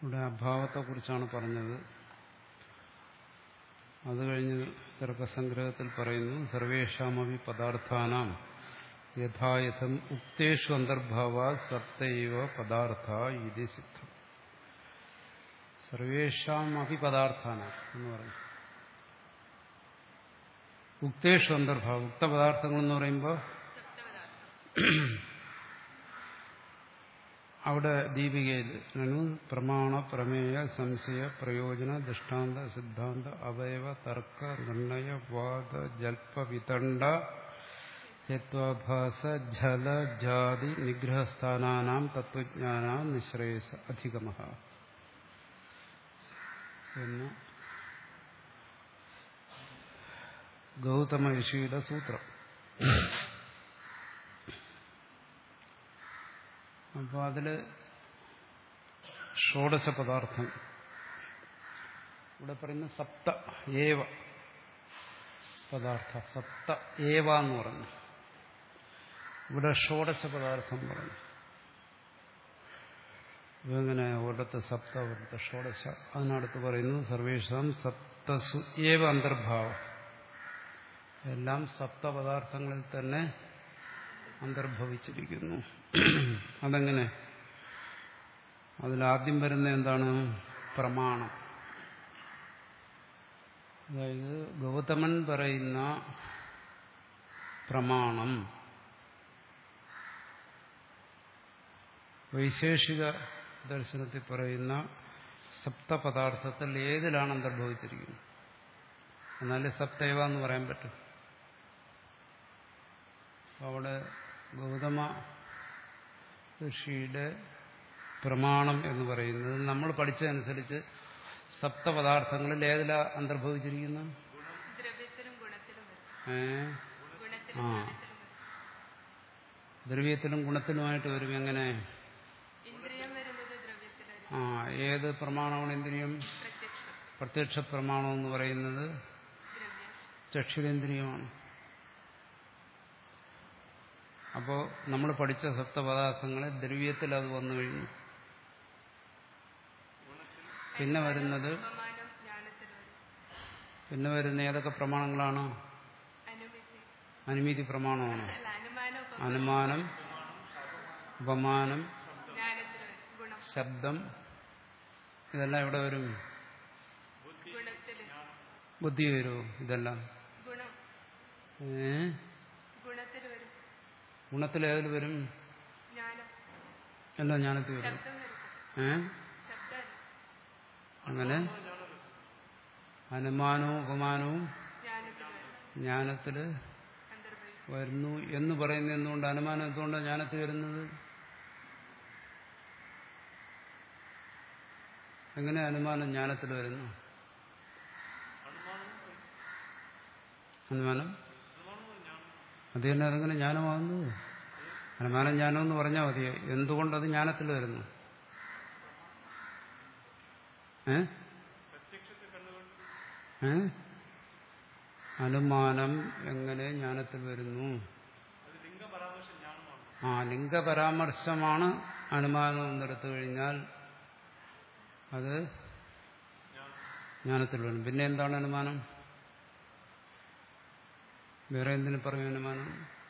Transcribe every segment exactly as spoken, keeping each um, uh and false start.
ഇവിടെ അഭാവത്തെക്കുറിച്ചാണ് പറഞ്ഞത്. അത് കഴിഞ്ഞ് തർക്കസംഗ്രഹത്തിൽ പറയുന്നു, സർവേഷാമപി പദാർത്ഥാനാം യഥായഥം ഉക്തേഷു അന്തർഭാവാ സപ്തൈവ പദാർത്ഥ ഇതി സിദ്ധം. സർവേഷാമപി പദാർത്ഥാനാം എന്ന് പറയും. ഉക്തേഷു അന്തർഭാവം, ഉക്ത പദാർത്ഥങ്ങൾ എന്ന് പറയുമ്പോൾ അവിടെ ദീപികയിൽ പ്രമാണ പ്രമേയ സംശയ പ്രയോജന ദൃഷ്ടാന്ത സിദ്ധാന്ത അവയവ തർക്ക നിർണയ വാദ ജൽപ വിതണ്ഡ ഹേത്വാഭാസ ജല ജാതി നിഗ്രഹസ്ഥാനാനാം തത്വജ്ഞാനാം നിശ്രേയസ അധിഗമഃ എന്ന് ഗൗതമ ഋഷിയുടെ സൂത്രം. അപ്പോൾ അതില് ഷോഡശ പദാർത്ഥം ഇവിടെ പറയുന്ന സപ്ത ഏവ പദാർത്ഥ, സപ്ത ഏവ എന്ന് പറഞ്ഞു. ഇവിടെ ഷോഡശ പദാർത്ഥം പറഞ്ഞു. ഇതെങ്ങനെ ഒരിടത്ത് സപ്ത ഒരിടത്ത് ഷോഡശ. അതിനടുത്ത് പറയുന്നു സർവേഷാം സപ്തസു ഏവ അന്തർഭാവം, എല്ലാം സപ്തപദാർത്ഥങ്ങളിൽ തന്നെ അന്തർഭവിച്ചിരിക്കുന്നു. അതെങ്ങനെ? അതിലാദ്യം വരുന്ന എന്താണ്? പ്രമാണം. അതായത് ഗൗതമൻ പറയുന്ന പ്രമാണം വൈശേഷിക ദർശനത്തിൽ പറയുന്ന സപ്തപദാർത്ഥത്തിൽ ഏതിലാണ് അന്തർഭവിച്ചിരിക്കുന്നത്? എന്നാലേ സപ്തൈവ എന്ന് പറയാൻ പറ്റും. അവിടെ ഗൗതമ ഋഷിയുടെ പ്രമാണം എന്ന് പറയുന്നത് നമ്മൾ പഠിച്ചതനുസരിച്ച് സപ്തപദാർത്ഥങ്ങളിൽ ഏതിലാ അന്തർഭവിച്ചിരിക്കുന്നു? ഏ ആ ദ്രവ്യത്തിലും ഗുണത്തിലുമായിട്ട് വരും. എങ്ങനെ? ആ ഏത് പ്രമാണമാണ് ഇന്ദ്രിയം? പ്രത്യക്ഷ പ്രമാണം എന്ന് പറയുന്നത് ചക്ഷുരേന്ദ്രിയമാണ്. അപ്പോൾ നമ്മൾ പഠിച്ച സപ്തപദാർത്ഥങ്ങളെ ദ്രവ്യത്തിൽ അത് വന്നു കഴിഞ്ഞു. പിന്നെ വരുന്നത് പിന്നെ വരുന്ന ഏതൊക്കെ പ്രമാണങ്ങളാണ്? അനുമതി പ്രമാണമാണ്. അനുമാനം, ഉപമാനം, ശബ്ദം, ഇതെല്ലാം ഇവിടെ വരും. ബുദ്ധി വരുമോ? ഇതെല്ലാം ഏ ഗുണത്തിൽ ഏതിൽ വരും? എല്ലാം ജ്ഞാനത്തിൽ വരും. ഏ അങ്ങനെ അനുമാനവും ഉപമാനവും ജ്ഞാനത്തില് വരുന്നു എന്ന് പറയുന്നത് എന്തുകൊണ്ട്? അനുമാനം എന്തുകൊണ്ടാണ് ജ്ഞാനത്തിൽ വരുന്നത്? എങ്ങനെ അനുമാനം ജ്ഞാനത്തിൽ വരുന്നു? അനുമാനം അത് തന്നെ അതെങ്ങനെ ജ്ഞാനമാകുന്നത്? അനുമാനം ജ്ഞാനം എന്ന് പറഞ്ഞാൽ മതി. എന്തുകൊണ്ടത് ജ്ഞാനത്തിൽ വരുന്നു? ഏ ഏ അനുമാനം എങ്ങനെ ജ്ഞാനത്തിൽ വരുന്നു? ആ ലിംഗപരാമർശമാണ് അനുമാനം എന്നെടുത്തു കഴിഞ്ഞാൽ അത് ജ്ഞാനത്തിൽ വരും. പിന്നെ എന്താണ് അനുമാനം? വേറെ എന്തിനു പറയും അനുമാനം?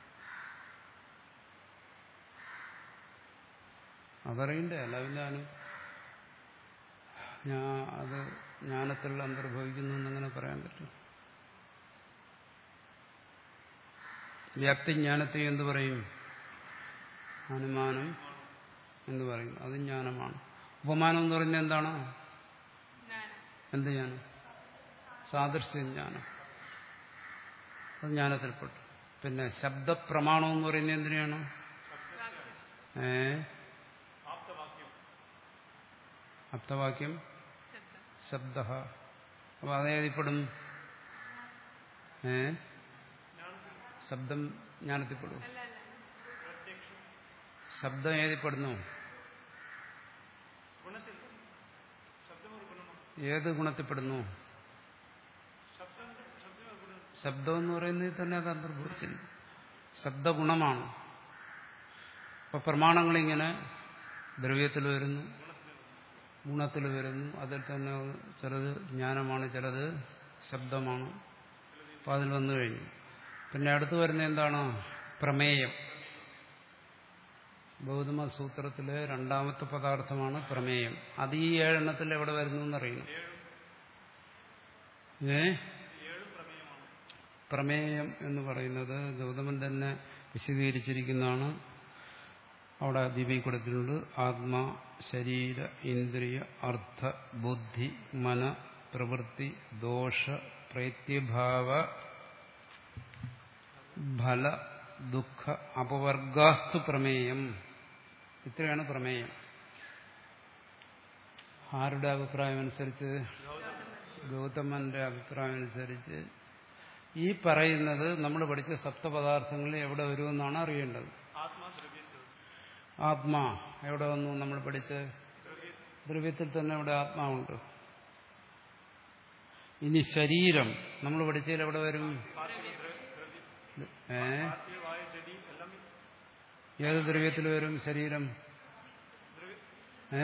അതറിയണ്ടേ? അല്ല പിന്നെ അനു ഞാൻ അത് ജ്ഞാനത്തിൽ അന്തർഭവിക്കുന്നു എന്നങ്ങനെ പറയാൻ പറ്റും. വ്യാപ്തിജ്ഞാനത്തെ എന്ത് പറയും? അനുമാനം എന്ന് പറയും. അത് ജ്ഞാനമാണ്. ഉപമാനം എന്ന് പറയുന്നത് എന്താണ്? എന്ത് ജ്ഞാനം? സാദൃശ്യജ്ഞാനം. അത് ജ്ഞാനത്തിൽപ്പെട്ടു. പിന്നെ ശബ്ദപ്രമാണം എന്ന് പറയുന്നത് എന്തിനാണ്? ഏ അപ്തവാക്യം ശബ്ദ. അപ്പൊ അതേതിപ്പെടും? ഏ ശബ്ദം ജ്ഞാനത്തിൽപ്പെടും. ശബ്ദം ഏതിപ്പെടുന്നു? ഏത് ഗുണത്തിൽപ്പെടുന്നു? ശബ്ദം എന്ന് പറയുന്നത് തന്നെ അത് അന്തർഭവിച്ചില്ല. ശബ്ദഗുണമാണ്. അപ്പൊ പ്രമാണങ്ങളിങ്ങനെ ദ്രവ്യത്തിൽ വരുന്നു, ഗുണത്തിൽ വരുന്നു. അതിൽ തന്നെ ചിലത് ജ്ഞാനമാണ്, ചിലത് ശബ്ദമാണ്. അപ്പം അതിൽ വന്നു കഴിഞ്ഞു. പിന്നെ അടുത്ത് വരുന്ന എന്താണ്? പ്രമേയം. ഗൗതമ സൂത്രത്തിലെ രണ്ടാമത്തെ പദാർത്ഥമാണ് പ്രമേയം. അത് ഈ ഏഴെണ്ണത്തിൽ എവിടെ വരുന്നു എന്നറിയണം. ഏ പ്രമേയം എന്ന് പറയുന്നത് ഗൗതമൻ തന്നെ വിശദീകരിച്ചിരിക്കുന്നതാണ്. അവിടെ ദീപിക കൊടുത്തിട്ടുണ്ട്. ആത്മാ, ശരീര, ഇന്ദ്രിയ, അർത്ഥ, ബുദ്ധി, മന, പ്രവൃത്തി, ദോഷ, പ്രത്യഭാവ, ഫല, ദുഃഖ, അപവർഗാസ്തു പ്രമേയം. ഇത്രയാണ് പ്രമേയം. ആരുടെ അഭിപ്രായം അനുസരിച്ച്? ഗൗതമന്റെ അഭിപ്രായം അനുസരിച്ച് ഈ പറയുന്നത് നമ്മൾ പഠിച്ച സപ്തപദാർത്ഥങ്ങളിൽ എവിടെ വരുമെന്നാണ് അറിയേണ്ടത്. ആത്മാ എവിടെ വന്നു? നമ്മൾ പഠിച്ച ദ്രവ്യത്തിൽ തന്നെ ഇവിടെ ആത്മാവുണ്ട്. ഇനി ശരീരം നമ്മൾ പഠിച്ചതിൽ എവിടെ വരും? ഏ ഏത് ദ്രവ്യത്തിൽ വരും ശരീരം? ഏ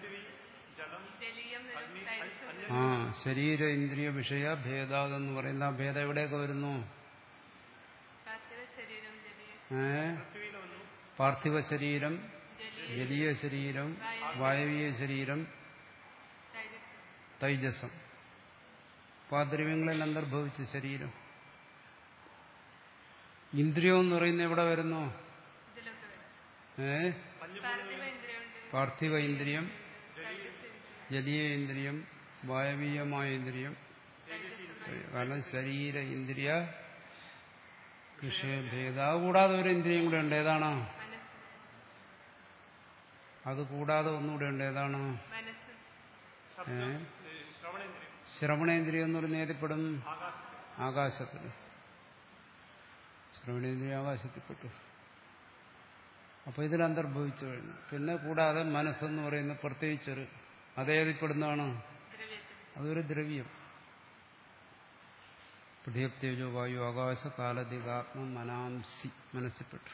ആ ശരീര ഇന്ദ്രിയ വിഷയ ഭേദാതെന്ന് പറയുന്ന ആ ഭേദം എവിടെയൊക്കെ വരുന്നു? ഏ പാർത്ഥിവ ശരീരം, ജലീയ ശരീരം, വായവീയ ശരീരം, തൈജസം. അപ്പൊ ആ ദ്രവ്യങ്ങളിൽ അന്തർഭവിച്ച ശരീരം. ഇന്ദ്രിയം എന്ന് പറയുന്നത് എവിടെ വരുന്നു? ഏ പാർത്ഥിവ ഇന്ദ്രിയം, ജലീയ ഇന്ദ്രിയം, വായവീയമായ ഇന്ദ്രിയം. കാരണം ശരീര ഇന്ദ്രിയ വിഷയഭേദ. കൂടാതെ ഒരു ഇന്ദ്രിയം കൂടെ ഉണ്ട്. ഏതാണ്? അത് കൂടാതെ ഒന്നുകൂടെ ഉണ്ട്. ഏതാണ്? ഏ ശ്രവണേന്ദ്രിയം എന്ന് പറയുന്നത് ഏതിൽപ്പെടും? ആകാശത്തിൽ. ശ്രവണേന്ദ്രിയ ആകാശത്തിൽപ്പെട്ടു. അപ്പൊ ഇതിൽ അന്തർഭവിച്ചു കഴിഞ്ഞു. പിന്നെ കൂടാതെ മനസ്സെന്ന് പറയുന്ന പ്രത്യേകിച്ചൊരു അതേതിൽപ്പെടുന്നതാണ്? അതൊരു ദ്രവ്യം. പൃഥ്വ്യേജോ വായു ആകാശ കാലധികാത്മ മനാംസി മനസ്സിൽപ്പെട്ടു.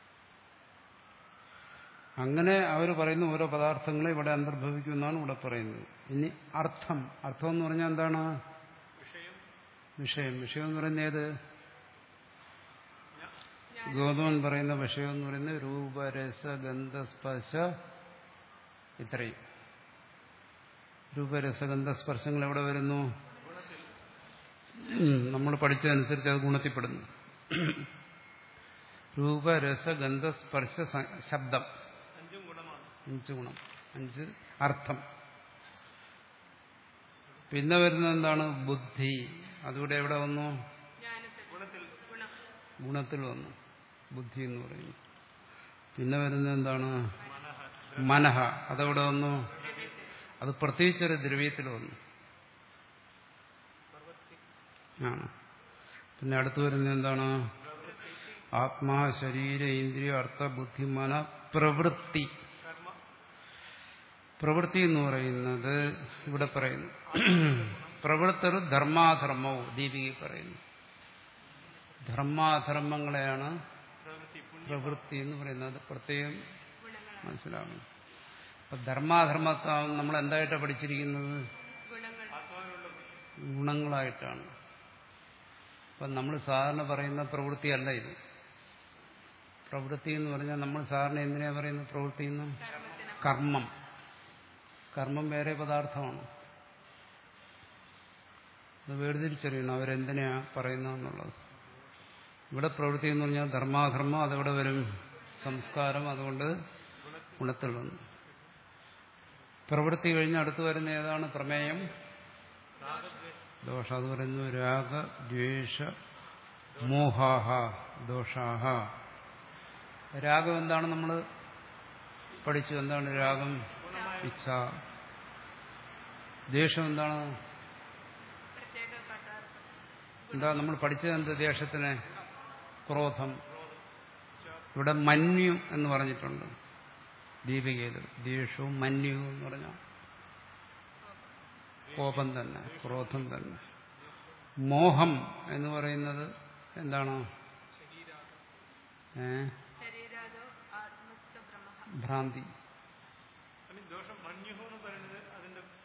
അങ്ങനെ അവർ പറയുന്ന ഓരോ പദാർത്ഥങ്ങളെ ഇവിടെ അന്തർഭവിക്കുമെന്നാണ് ഇവിടെ പറയുന്നത്. ഇനി അർത്ഥം. അർത്ഥം എന്ന് പറഞ്ഞാൽ എന്താണ്? വിഷയം. വിഷയം എന്ന് പറയുന്നത് ഏത്? ഗൗതമൻ പറയുന്ന വിഷയം എന്ന് പറയുന്നത് രൂപരസ ഗന്ധസ്പർശ ഇത്രയും. രൂപരസഗന്ധസ്പർശങ്ങൾ എവിടെ വരുന്നു? നമ്മൾ പഠിച്ചതനുസരിച്ച് അത് ഗുണത്തിൽപ്പെടുന്നു. രൂപരസഗന്ധസ്പർശ ശബ്ദം അഞ്ച് ഗുണം, അഞ്ച് അർത്ഥം. പിന്നെ വരുന്നത് എന്താണ്? ബുദ്ധി. അതുകൂടെ എവിടെ വന്നു? ഗുണത്തിൽ വന്നു ബുദ്ധി എന്ന് പറയുന്നു. പിന്നെ വരുന്നത് എന്താണ്? മനഃ. അതെവിടെ വന്നു? അത് പ്രത്യേകിച്ചൊരു ദ്രവ്യത്തിൽ വന്നു ആണ്. പിന്നെ അടുത്ത് വരുന്നത് എന്താണ്? ആത്മാ, ശരീര, ഇന്ദ്രിയ, അർത്ഥ, ബുദ്ധി, മന, പ്രവൃത്തി. പ്രവൃത്തി എന്ന് പറയുന്നത് ഇവിടെ പറയുന്നു പ്രവൃത്തരു ധർമാധർമ്മവും ദീപിക പറയുന്നു. ധർമാധർമ്മങ്ങളെയാണ് പ്രവൃത്തി എന്ന് പറയുന്നത്. പ്രത്യേകം മനസ്സിലാകും. അപ്പൊ ധർമാധർമ്മത്തെ നമ്മൾ എന്തായിട്ടാണ് പഠിച്ചിരിക്കുന്നത്? ഗുണങ്ങളായിട്ടാണ്. അപ്പം നമ്മൾ സാധാരണ പറയുന്ന പ്രവൃത്തിയല്ല ഇത്. പ്രവൃത്തി എന്ന് പറഞ്ഞാൽ നമ്മൾ സാധാരണ എന്തിനാ പറയുന്നത്? പ്രവൃത്തി എന്ന് കർമ്മം. കർമ്മം വേറെ പദാർത്ഥമാണ്. അത് വേർതിരിച്ചറിയണം അവരെന്തിനാ പറയുന്നതെന്നുള്ളത്. ഇവിടെ പ്രവൃത്തി എന്ന് പറഞ്ഞാൽ ധർമാധർമ്മം. അതെവിടെ വരും? സംസ്കാരം. അതുകൊണ്ട് ഗുണത്തിൽ വന്നു. പ്രവൃത്തി കഴിഞ്ഞ് അടുത്ത് വരുന്ന ഏതാണ്? പ്രമേയം, ദോഷ. അത് പറയുന്നു രാഗ, ദ്വേഷ, മോഹാഹ ദോഷാഹ. രാഗം എന്താണ്? നമ്മൾ പഠിച്ചു. എന്താണ് രാഗം? ഇച്ഛ. ദ്വേഷം എന്താണ്? എന്താ നമ്മൾ പഠിച്ചത്? എന്ത് ദ്വേഷത്തിന്? ക്രോധം. ഇവിടെ മന്യു എന്ന് പറഞ്ഞിട്ടുണ്ട് ദീപികയിൽ. ദ്വേഷവും മന്യുവും എന്ന് പറഞ്ഞാൽ കോപം തന്നെ, ക്രോധം തന്നെ. മോഹം എന്ന് പറയുന്നത് എന്താണ്? ഏ ഭ്രാന്തി.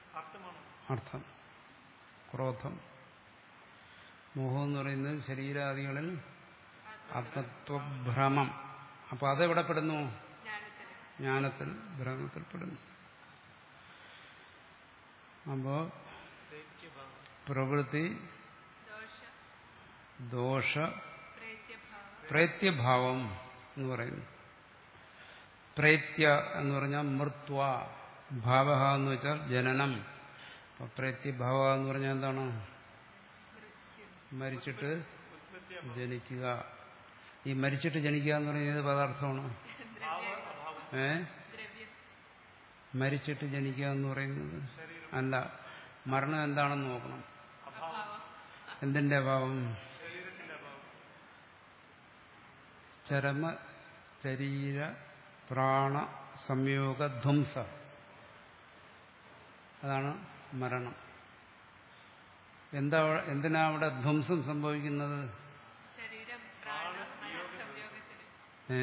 അർത്ഥം. ക്രോധം. മോഹം എന്ന് പറയുന്നത് ശരീരാദികളിൽ ആത്മത്വഭ്രമം. അപ്പൊ അതെവിടെ പെടുന്നു? ജ്ഞാനത്തിൽ, ഭ്രമത്തിൽപ്പെടുന്നു. അപ്പോ പ്രവൃത്തി, ദോഷ, പ്രേത്യഭാവം എന്ന് പറയുന്നു. പ്രേത്യ എന്ന് പറഞ്ഞാൽ മൃത്വ, ഭാവ എന്ന് വെച്ചാൽ ജനനം. അപ്പൊ പ്രേത്യഭാവ എന്ന് പറഞ്ഞാൽ എന്താണ്? മരിച്ചിട്ട് ജനിക്കുക. ഈ മരിച്ചിട്ട് ജനിക്കുക എന്ന് പറയുന്നത് ഏത് പദാർത്ഥമാണ്? ഏ മരിച്ചിട്ട് ജനിക്കുക എന്ന് പറയുന്നത് അല്ല. മരണം എന്താണെന്ന് നോക്കണം. എന്തിന്റെ അഭാവം? ചരമ ശരീര പ്രാണ സംയോഗ ധ്വംസ. അതാണ് മരണം. എന്താ എന്തിനാ അവിടെ ധ്വംസം സംഭവിക്കുന്നത്? ഏ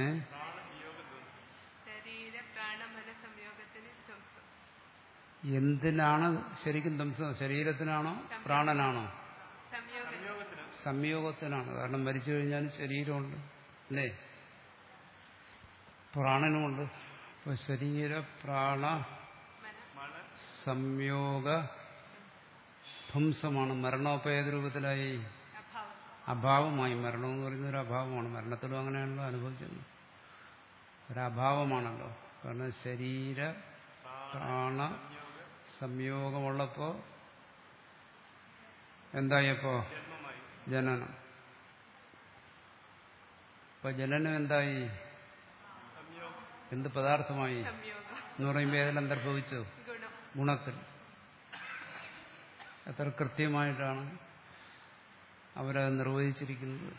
എന്തിനാണ് ശരിക്കും ധ്വംസം? ശരീരത്തിനാണോ പ്രാണനാണോ? സംയോഗത്തിനാണ്. കാരണം മരിച്ചു കഴിഞ്ഞാൽ ശരീരമുണ്ട്, അല്ലേ? പ്രാണനുമുണ്ട്. ഇപ്പൊ ശരീര പ്രാണ സംയോഗ ധ്വംസമാണ്. മരണോപേത രൂപത്തിലായി അഭാവമായി. മരണം എന്ന് പറയുന്ന ഒരു അഭാവമാണ്. മരണത്തിലും അങ്ങനെയാണല്ലോ അനുഭവിക്കുന്നത്. ഒരഭാവമാണല്ലോ. കാരണം ശരീര പ്രാണ സംയോഗമുള്ളപ്പോ എന്തായപ്പോ? ജനനം. ഇപ്പൊ ജനനം എന്തായി? എന്ത് പദാർത്ഥമായി എന്ന് പറയുമ്പോൾ ഏതെല്ലാം അന്തർഭവിച്ചു? ഗുണത്തിൽ. എത്ര കൃത്യമായിട്ടാണ് അവരത് നിർവഹിച്ചിരിക്കുന്നത്.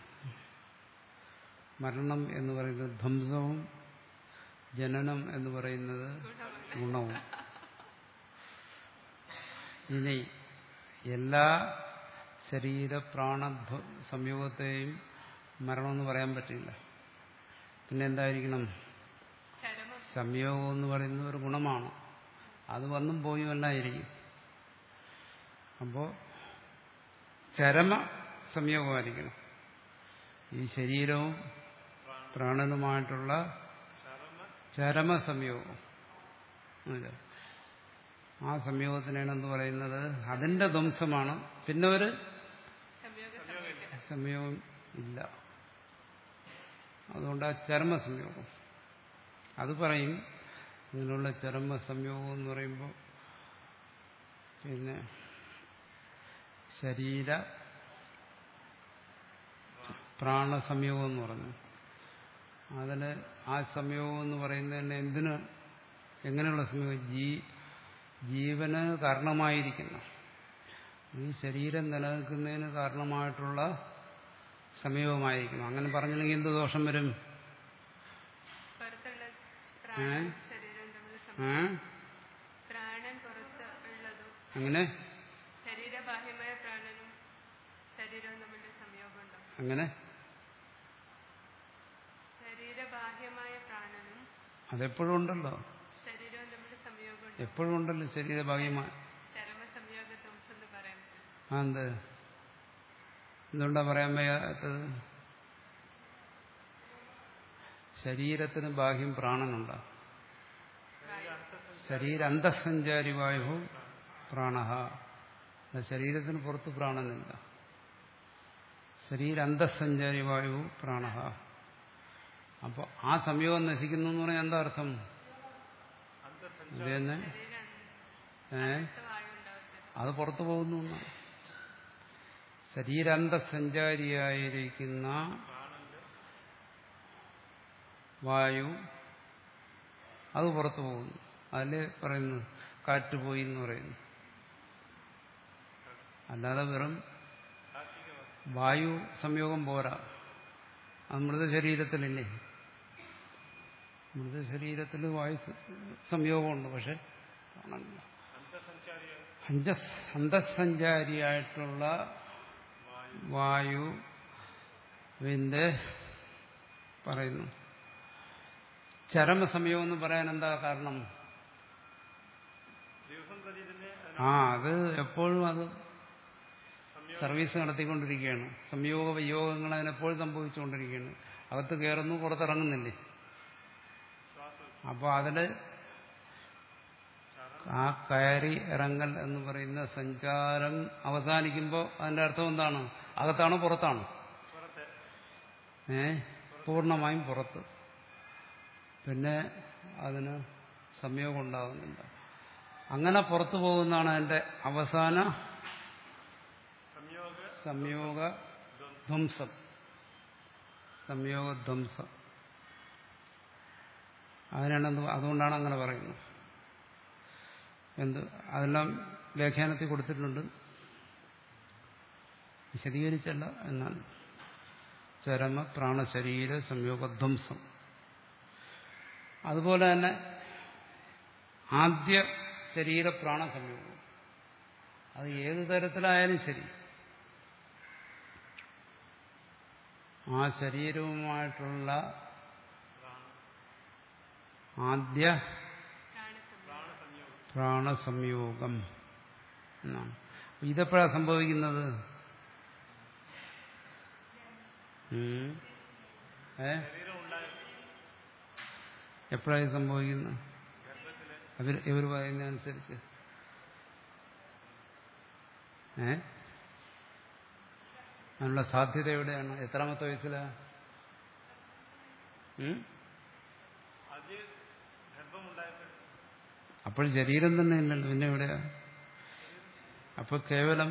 മരണം എന്ന് പറയുന്നത് ധ്വംസവും ജനനം എന്ന് പറയുന്നത് ഗുണവും. ഇനി എല്ലാ ശരീര പ്രാണ സംയോഗത്തെയും മരണമെന്ന് പറയാൻ പറ്റില്ല. പിന്നെ എന്തായിരിക്കണം? സംയോഗം എന്ന് പറയുന്നത് ഒരു ഗുണമാണ്. അത് വന്നും പോയും എല്ലായിരിക്കും. അപ്പോ ചരമ സംയോഗമായിരിക്കണം. ഈ ശരീരവും പ്രാണനുമായിട്ടുള്ള ചരമ സംയോഗം. ആ സംയോഗത്തിനാണ് എന്ന് പറയുന്നത്. അതിന്റെ ധ്വംസമാണ്. പിന്നെ ഒരു സംയോഗം ഇല്ല. അതുകൊണ്ട് ആ ചരമ സംയോഗം അത് പറയും. ഇങ്ങനെയുള്ള ചരമ സംയോഗം എന്ന് പറയുമ്പോൾ പിന്നെ ശരീര പ്രാണസംയോഗം എന്ന് പറഞ്ഞു. അതിന് ആ സംയോഗം എന്ന് പറയുന്നതിന് എന്തിന്, എങ്ങനെയുള്ള സംയോഗം? ജീ ജീവന് കാരണമായിരിക്കുന്നു. ഈ ശരീരം നിലനിൽക്കുന്നതിന് കാരണമായിട്ടുള്ള സംയോഗമായിരിക്കണം. അങ്ങനെ പറഞ്ഞില്ലെങ്കിൽ എന്ത് ദോഷം വരും? അങ്ങനെ അങ്ങനെ അതെപ്പോഴും ഉണ്ടല്ലോ. എപ്പോഴും ഉണ്ടല്ലോ ശരീരഭാഗ്യമായ. എന്ത് എന്തുകൊണ്ടാ പറയാൻ വയ്യാത്തത്? ശരീരത്തിന് ബാഹ്യം പ്രാണനുണ്ട്. ശരീര അന്തഃസഞ്ചാരി വായു പ്രാണഹ. ശരീരത്തിന് പുറത്ത് പ്രാണനില്ല. ശരീര അന്തഃസഞ്ചാരി വായു പ്രാണഹ. അപ്പോൾ ആ സംയോഗം നശിക്കുന്നു എന്ന് പറഞ്ഞാൽ എന്താ അർത്ഥം? ഇതന്നെ ഏ അത് പുറത്തു പോകുന്നു. ശരീരാന്തസഞ്ചാരിയായിരിക്കുന്ന വായു അത് പുറത്തു പോകുന്നു. അതില് പറയുന്നു കാറ്റ് പോയി എന്ന് പറയുന്നു. അല്ലാതെ വെറും വായു സംയോഗം പോരാ. അത് മൃതശരീരത്തിലില്ലേ? മൃതശരീരത്തിൽ വായു സംയോഗമുണ്ട്. പക്ഷെ അന്തഃസഞ്ചാരിയായിട്ടുള്ള വായുവിന്റെ പറയുന്നു ചരമസംയോഗം എന്ന് പറയാൻ എന്താ കാരണം? ആ അത് എപ്പോഴും അത് സർവീസ് നടത്തിക്കൊണ്ടിരിക്കുകയാണ്. സംയോഗ വിയോഗങ്ങൾ അതിനെപ്പോഴും സംഭവിച്ചുകൊണ്ടിരിക്കുകയാണ്. അകത്ത് കയറുന്നു, പുറത്തിറങ്ങുന്നില്ലേ. അപ്പോൾ അതില് ആ കയറി ഇറങ്ങൽ എന്ന് പറയുന്ന സഞ്ചാരം അവസാനിക്കുമ്പോൾ അതിന്റെ അർത്ഥം എന്താണ്? അകത്താണോ പുറത്താണോ? ഏ പൂർണ്ണമായും പുറത്ത്. പിന്നെ അതിന് സംയോഗം ഉണ്ടാകുന്നില്ല. അങ്ങനെ പുറത്തു പോകുന്നതാണ് അതിന്റെ അവസാന സംയോഗ ധ്വംസം. സംയോഗധ്വംസം അതിനാണ്. അതുകൊണ്ടാണ് അങ്ങനെ പറയുന്നത്. എന്ത് അതെല്ലാം വ്യാഖ്യാനത്തിൽ കൊടുത്തിട്ടുണ്ട്, വിശദീകരിച്ചല്ല. എന്നാൽ ചരമ പ്രാണശരീര സംയോഗധ്വംസം. അതുപോലെ തന്നെ ആദ്യ ശരീര പ്രാണ സംയോഗം, അത് ഏത് തരത്തിലായാലും ശരി, ആ ശരീരവുമായിട്ടുള്ള ആദ്യ പ്രാണസംയോഗം എന്നാണ്. ഇതെപ്പോഴാണ് സംഭവിക്കുന്നത്? ഏ എപ്പോഴാണ് സംഭവിക്കുന്നത്? അവർ ഇവർ പറയുന്നതനുസരിച്ച് ഏ അതിനുള്ള സാധ്യത എവിടെയാണ്? എത്രാമത്തെ വയസ്സിലാ? അപ്പോൾ ശരീരം തന്നെ ഇല്ലല്ലോ, പിന്നെ എവിടെയാ? അപ്പൊ കേവലം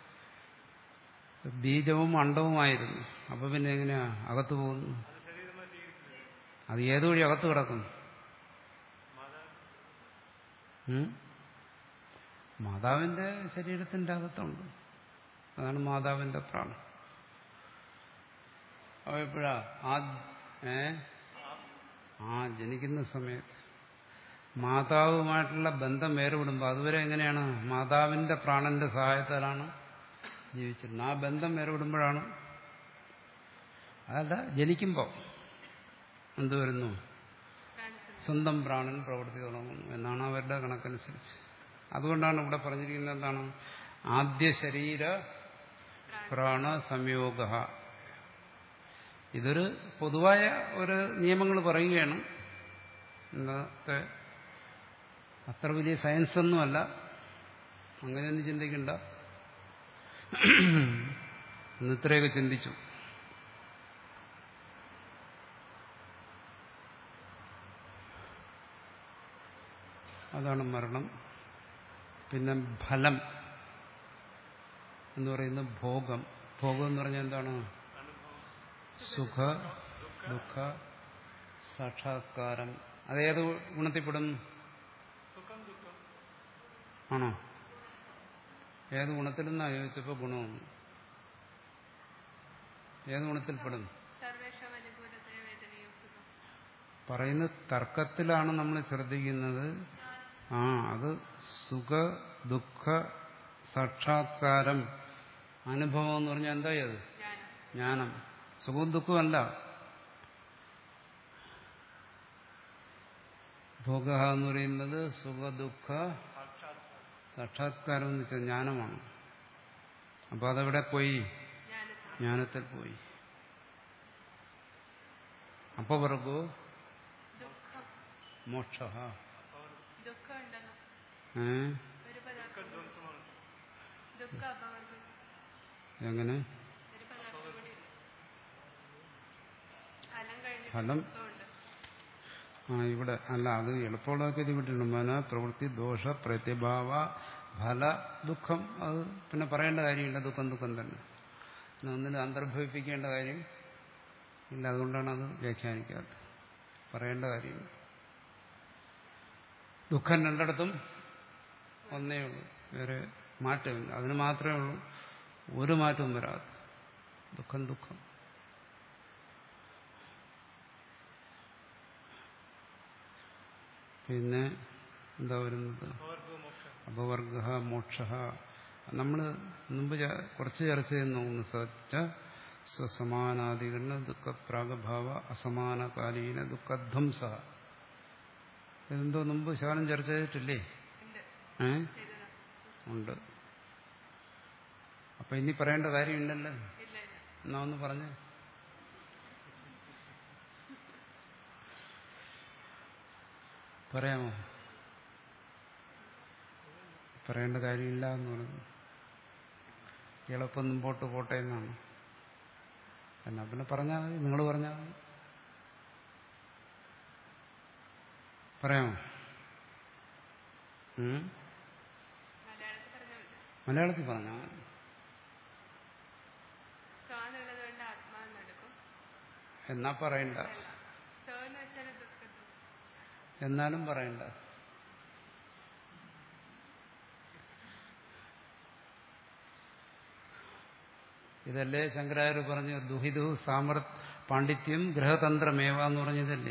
ബീജവും അണ്ടവുമായിരുന്നു. അപ്പൊ പിന്നെ എങ്ങനെയാ അകത്ത് പോകുന്നു? അത് ഏതുവഴി അകത്ത് കിടക്കുന്നു? മാതാവിന്റെ ശരീരത്തിന്റെ അകത്തുണ്ട്. അതാണ് മാതാവിന്റെ പ്രാണം. അപ്പൊ എപ്പോഴാ? ആ ഏ ആ ജനിക്കുന്ന സമയത്ത് മാതാവുമായിട്ടുള്ള ബന്ധം വേർപെടുമ്പോൾ, അതുവരെ എങ്ങനെയാണ്? മാതാവിന്റെ പ്രാണന്റെ സഹായത്താലാണ് ജീവിച്ചിരുന്നത്. ആ ബന്ധം വേർപെടുമ്പോഴാണ്, അതല്ല ജനിക്കുമ്പോൾ എന്ത് വരുന്നു? സ്വന്തം പ്രാണൻ പ്രവൃത്തി തുടങ്ങുന്നു എന്നാണ് അവരുടെ കണക്കനുസരിച്ച്. അതുകൊണ്ടാണ് ഇവിടെ പറഞ്ഞിരിക്കുന്നത് എന്താണ്? ആദ്യ ശരീര പ്രാണ സംയോഗ. ഇതൊരു പൊതുവായ ഒരു നിയമങ്ങൾ പറയുകയാണ്. ഇന്നത്തെ അത്ര വലിയ സയൻസ് ഒന്നുമല്ല, അങ്ങനെയൊന്നും ചിന്തിക്കണ്ട. ഇന്നിത്രയൊക്കെ ചിന്തിച്ചു. അതാണ് മരണം. പിന്നെ ഫലം എന്ന് പറയുന്നത് ഭോഗം. ഭോഗം എന്ന് പറഞ്ഞാൽ എന്താണ്? സുഖ ദുഃഖ സാക്ഷാത്കാരം. അതേത് ഗുണത്തിൽപ്പെടും? ആണോ? ഏത് ഗുണത്തിലെന്നാ ചോദിച്ചപ്പോ ഗുണമാണ്. ഏത് ഗുണത്തിൽപ്പെടും? പറയുന്ന തർക്കത്തിലാണ് നമ്മൾ ശ്രദ്ധിക്കുന്നത്. ആ അത് സുഖ ദുഃഖ സാക്ഷാത്കാരം അനുഭവം എന്ന് പറഞ്ഞാൽ എന്തായി? അത് ജ്ഞാനം. സുഖവും ദുഃഖവും അല്ല. ഭോഗ എന്ന് പറയുന്നത് സുഖ ദുഃഖ സാക്ഷാത്കാരം എന്ന് വെച്ചാൽ ജ്ഞാനമാണ്. അപ്പൊ അതെവിടെ പോയി? ജ്ഞാനത്തിൽ പോയി. അപവർഗോ മോക്ഷ. എങ്ങനെ? ഫലം ആ ഇവിടെ അല്ല, അത് എളുപ്പമുള്ളതൊക്കെ ഇത് വിട്ടിട്ടുണ്ട്. മന പ്രവൃത്തി ദോഷ പ്രതിഭാവ ഫല ദുഃഖം. അത് പിന്നെ പറയേണ്ട കാര്യമില്ല. ദുഃഖം ദുഃഖം തന്നെ. പിന്നെ ഒന്നിനും അന്തർഭവിപ്പിക്കേണ്ട കാര്യം ഇല്ല. അതുകൊണ്ടാണ് അത് വ്യാഖ്യാനിക്കാത്തത്. പറയേണ്ട കാര്യമില്ല. ദുഃഖം രണ്ടിടത്തും ഒന്നേ ഉള്ളൂ, വേറെ മാറ്റമില്ല. അതിന് മാത്രമേ ഉള്ളൂ ഒരു മാറ്റവും വരാതെ. ദുഃഖം ദുഃഖം. പിന്നെ എന്താ വരുന്നത്? അപവർഗ മോക്ഷ. നമ്മൾ മുമ്പ് കുറച്ച് ചർച്ച ചെയ്ത് നോക്കുന്നു. സച്ച സ്വസമാനാധികരണ ദുഃഖ പ്രാഗഭാവ അസമാനകാലീന ദുഃഖധ്വംസ. ഇതെന്തോ മുമ്പ് ശകലം ചർച്ച ചെയ്തിട്ടില്ലേ? ഏ ഉണ്ട്. അപ്പൊ ഇനി പറയേണ്ട കാര്യമില്ലല്ലോ. എന്നാ ഒന്ന് പറഞ്ഞേ. പറയാമോ? പറയേണ്ട കാര്യമില്ല എന്ന് പറഞ്ഞു. എളുപ്പം മുമ്പോട്ട് പോട്ടെ എന്നാണ്. എന്നാ പിന്നെ പറഞ്ഞാൽ മതി. നിങ്ങൾ പറഞ്ഞാൽ മതി. പറയാമോ? മലയാളത്തിൽ പറഞ്ഞാൽ മതി. എന്നാ പറയണ്ട. എന്നാലും പറയണ്ട. ഇതല്ലേ ശങ്കരാചാര്യ പറഞ്ഞു ദുഹിതു സാമർ പാണ്ഡിത്യം ഗ്രഹതന്ത്രമേവ എന്ന് പറഞ്ഞതല്ലേ.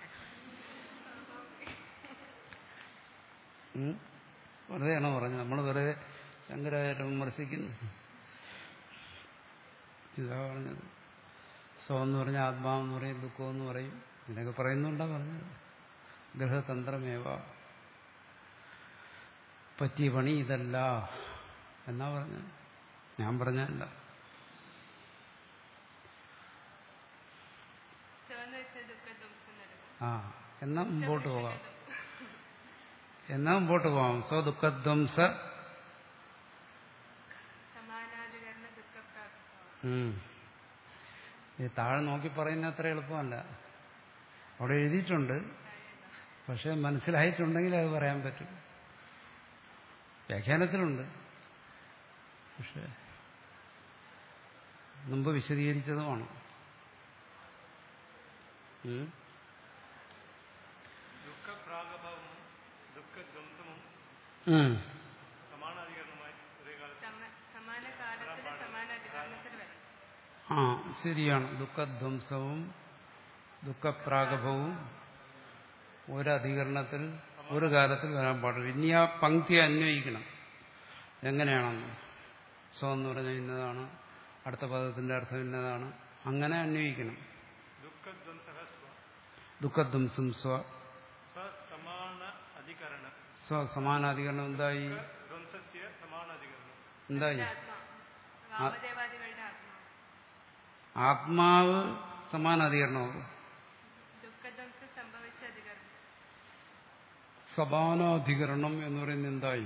വെറുതെയാണോ പറഞ്ഞത്? നമ്മൾ വെറുതെ ശങ്കരാചാര്യ വിമർശിക്കുന്നു. ഇതാ പറഞ്ഞത്. സ്വം എന്ന് പറഞ്ഞാൽ ആത്മാവെന്ന് പറയും, ദുഃഖം എന്ന് പറയും. ഇതിനൊക്കെ പറയുന്നുണ്ടാ പറഞ്ഞത്. ഗ്രഹതന്ത്രമേവ, പറ്റിയ പണി ഇതല്ല എന്നാ പറഞ്ഞത്. ഞാൻ പറഞ്ഞല്ല. ആ എന്നാ മുമ്പോട്ട് പോകാം. എന്നാ മുമ്പോട്ട് പോകാം. സ്വദുഃഖധ്വംസ ഇത് താഴെ നോക്കി പറയുന്ന അത്ര എളുപ്പമല്ല. അവിടെ എഴുതിയിട്ടുണ്ട്. പക്ഷെ മനസ്സിലായിട്ടുണ്ടെങ്കിൽ അത് പറയാൻ പറ്റും. വ്യാഖ്യാനത്തിലുണ്ട്. പക്ഷെ മുമ്പ് വിശദീകരിച്ചതുമാണ്. ആ ശരിയാണ്. ദുഃഖധ്വംസവും ദുഃഖപ്രാഗഭവും ഒരധികരണത്തിൽ ഒരു കാലത്തിൽ വരാൻ പാടില്ല. ഇനി ആ പങ്ക്തി അന്വയിക്കണം. എങ്ങനെയാണെന്ന്. സ്വ എന്ന് പറഞ്ഞാൽ ഇന്നതാണ്, അടുത്ത പദത്തിന്റെ അർത്ഥം ഇന്നതാണ്, അങ്ങനെ അന്വയിക്കണം. ദുഃഖധ്വംസം സ്വ സ്വ സമാനാധികരണം എന്തായി? എന്തായി? ആത്മാവ് സമാനാധികരണമാകും. സമാനാധികരണം എന്ന് പറയുന്നത് എന്തായി?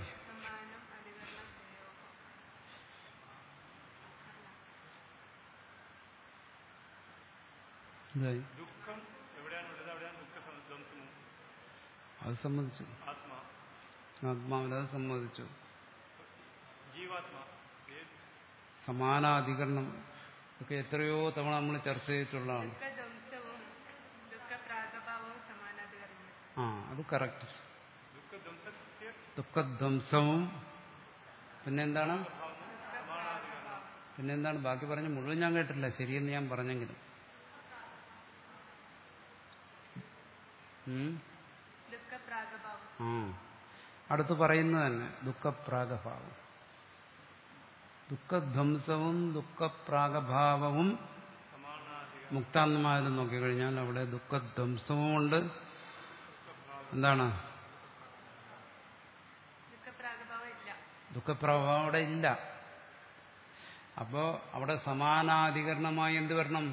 എന്തായി? അത് സമ്മതിച്ചു. ആത്മാവിനത് സമ്മതിച്ചു. സമാനാധികരണം ഒക്കെ എത്രയോ തവണ നമ്മൾ ചർച്ച ചെയ്തിട്ടുള്ളതാണ്. ആ അത് കറക്റ്റ്. ദുഃഖധ്വംസവും പിന്നെന്താണ്? പിന്നെന്താണ്? ബാക്കി പറഞ്ഞ് മുഴുവൻ ഞാൻ കേട്ടില്ല. ശരിയെന്ന് ഞാൻ പറഞ്ഞെങ്കിലും. ആ അടുത്ത് പറയുന്നത് തന്നെ ദുഃഖപ്രാഗഭാവം. ദുഃഖധ്വംസവും ദുഃഖപ്രാഗഭാവവും മുക്താന്തമായാലും നോക്കിക്കഴിഞ്ഞാൽ അവിടെ ദുഃഖധ്വംസവും ഉണ്ട്. എന്താണ്? ദുഃഖപ്രഭാവം അവിടെ ഇല്ല. അപ്പോ അവിടെ സമാനാധികരണമായി എന്ത് വരണം?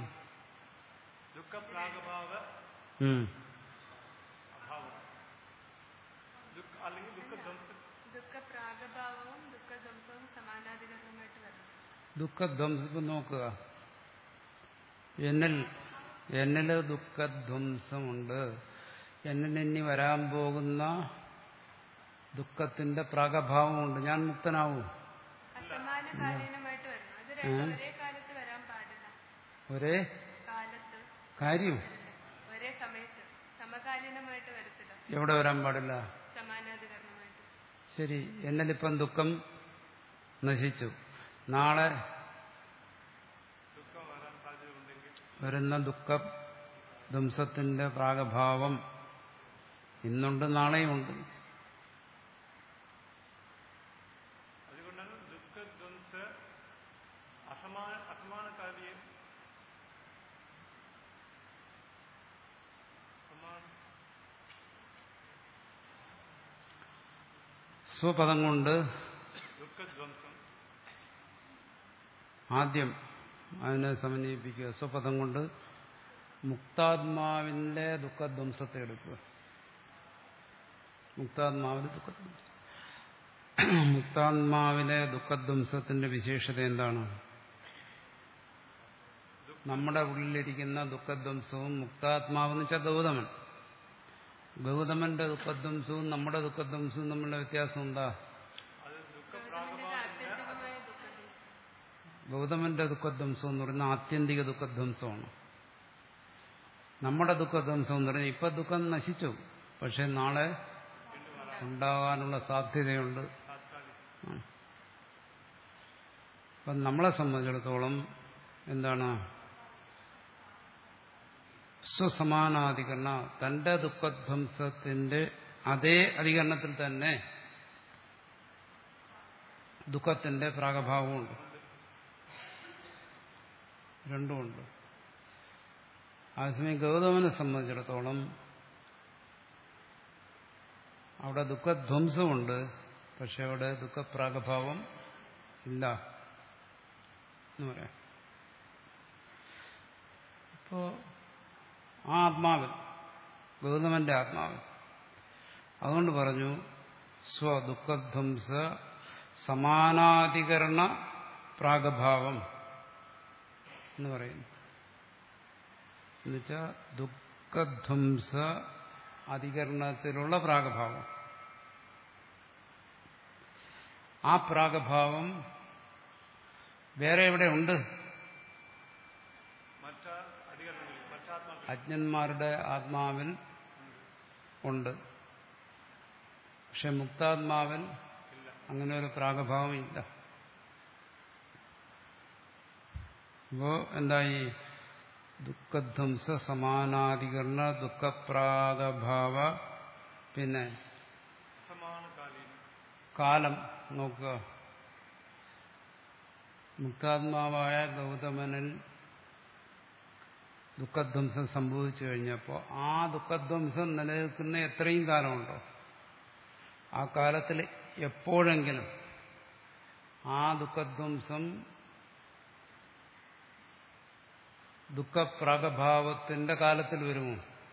ദുഃഖധ്വംസം നോക്കുക. എന്നിൽ എന്നില് ദുഃഖധ്വംസമുണ്ട്. എന്നിന് ഇനി വരാൻ പോകുന്ന ദുഃഖത്തിന്റെ പ്രാഗഭാവമുണ്ട്. ഞാൻ മുക്തനാവും. ഒരേ കാര്യം എവിടെ വരാൻ പാടില്ല? ശരി, എന്നിലിപ്പം ദുഃഖം നശിച്ചു. നാളെ വരുന്ന ദുഃഖധ്വംസത്തിന്റെ പ്രാഗഭാവം ഇന്നുണ്ട്, നാളെയുമുണ്ട്. സ്വപദം കൊണ്ട് ആദ്യം അതിനെ സമന്വയിപ്പിക്കുക. സ്വപദം കൊണ്ട് മുക്താത്മാവിന്റെ ദുഃഖധ്വംസത്തെ എടുക്കുക. മുക്താത്മാവിന്റെ ദുഃഖധ്വംസം. മുക്താത്മാവിലെ ദുഃഖധ്വംസത്തിന്റെ വിശേഷത എന്താണ്? നമ്മുടെ ഉള്ളിലിരിക്കുന്ന ദുഃഖധ്വംസവും മുക്താത്മാവെന്ന് വെച്ചാൽ ഗൗതമൻ. ഗൗതമന്റെ ദുഃഖധ്വംസവും നമ്മുടെ ദുഃഖധ്വംസവും തമ്മിലുള്ള വ്യത്യാസം എന്താ? ഗൗതമന്റെ ദുഃഖധ്വംസം എന്ന് പറയുന്നത് ആത്യന്തിക ദുഃഖധ്വംസമാണ്. നമ്മുടെ ദുഃഖധ്വംസം എന്ന് പറയുന്നത് ഇപ്പൊ ദുഃഖം നശിച്ചു, പക്ഷെ നാളെ ഉണ്ടാകാനുള്ള സാധ്യതയുണ്ട്. അപ്പം നമ്മളെ സംബന്ധിച്ചിടത്തോളം എന്താണ്? സ്വസമാനാധികരണ, തന്റെ ദുഃഖധ്വംസത്തിന്റെ അതേ അധികരണത്തിൽ തന്നെ ദുഃഖത്തിന്റെ പ്രാഗഭാവമുണ്ട്. രണ്ടുമുണ്ട്. അതേസമയം ഗൗതമനെ സംബന്ധിച്ചിടത്തോളം അവിടെ ദുഃഖധ്വംസമുണ്ട്, പക്ഷെ അവിടെ ദുഃഖപ്രാഗഭാവം ഇല്ല എന്ന് പറയാം. ഇപ്പോ ആ ആത്മാവിൽ, ഗൗതമന്റെ ആത്മാവിൽ, അതുകൊണ്ട് പറഞ്ഞു സ്വദുഃഖധ്വംസ സമാനാധികരണ പ്രാഗഭാവം എന്ന് പറയുന്നു. എന്നുവെച്ചാൽ ദുഃഖധ്വംസ അധികരണത്തിലുള്ള പ്രാഗഭാവം. ആ പ്രാഗഭാവം വേറെ എവിടെ ഉണ്ട്? അജ്ഞന്മാരുടെ ആത്മാവിൽ ഉണ്ട്. പക്ഷെ മുക്താത്മാവിൽ അങ്ങനെ ഒരു പ്രാഗഭാവം ഇല്ല. ഇപ്പോ എന്തായി? ദുഃഖധ്വംസ സമാനാധികരണ ദുഃഖപ്രാഗഭാവ. പിന്നെ കാലം നോക്കുക. മുക്താത്മാവായ ഗൗതമനിൽ ദുഃഖധ്വംസം സംഭവിച്ചു കഴിഞ്ഞപ്പോൾ ആ ദുഃഖധ്വംസം നിലനിൽക്കുന്ന എത്രയും കാലമുണ്ടോ ആ കാലത്തിൽ എപ്പോഴെങ്കിലും ആ ദുഃഖധ്വംസം ദുഃഖപ്രാഗഭാവത്തിന്റെ കാലത്തിൽ വരുമോ?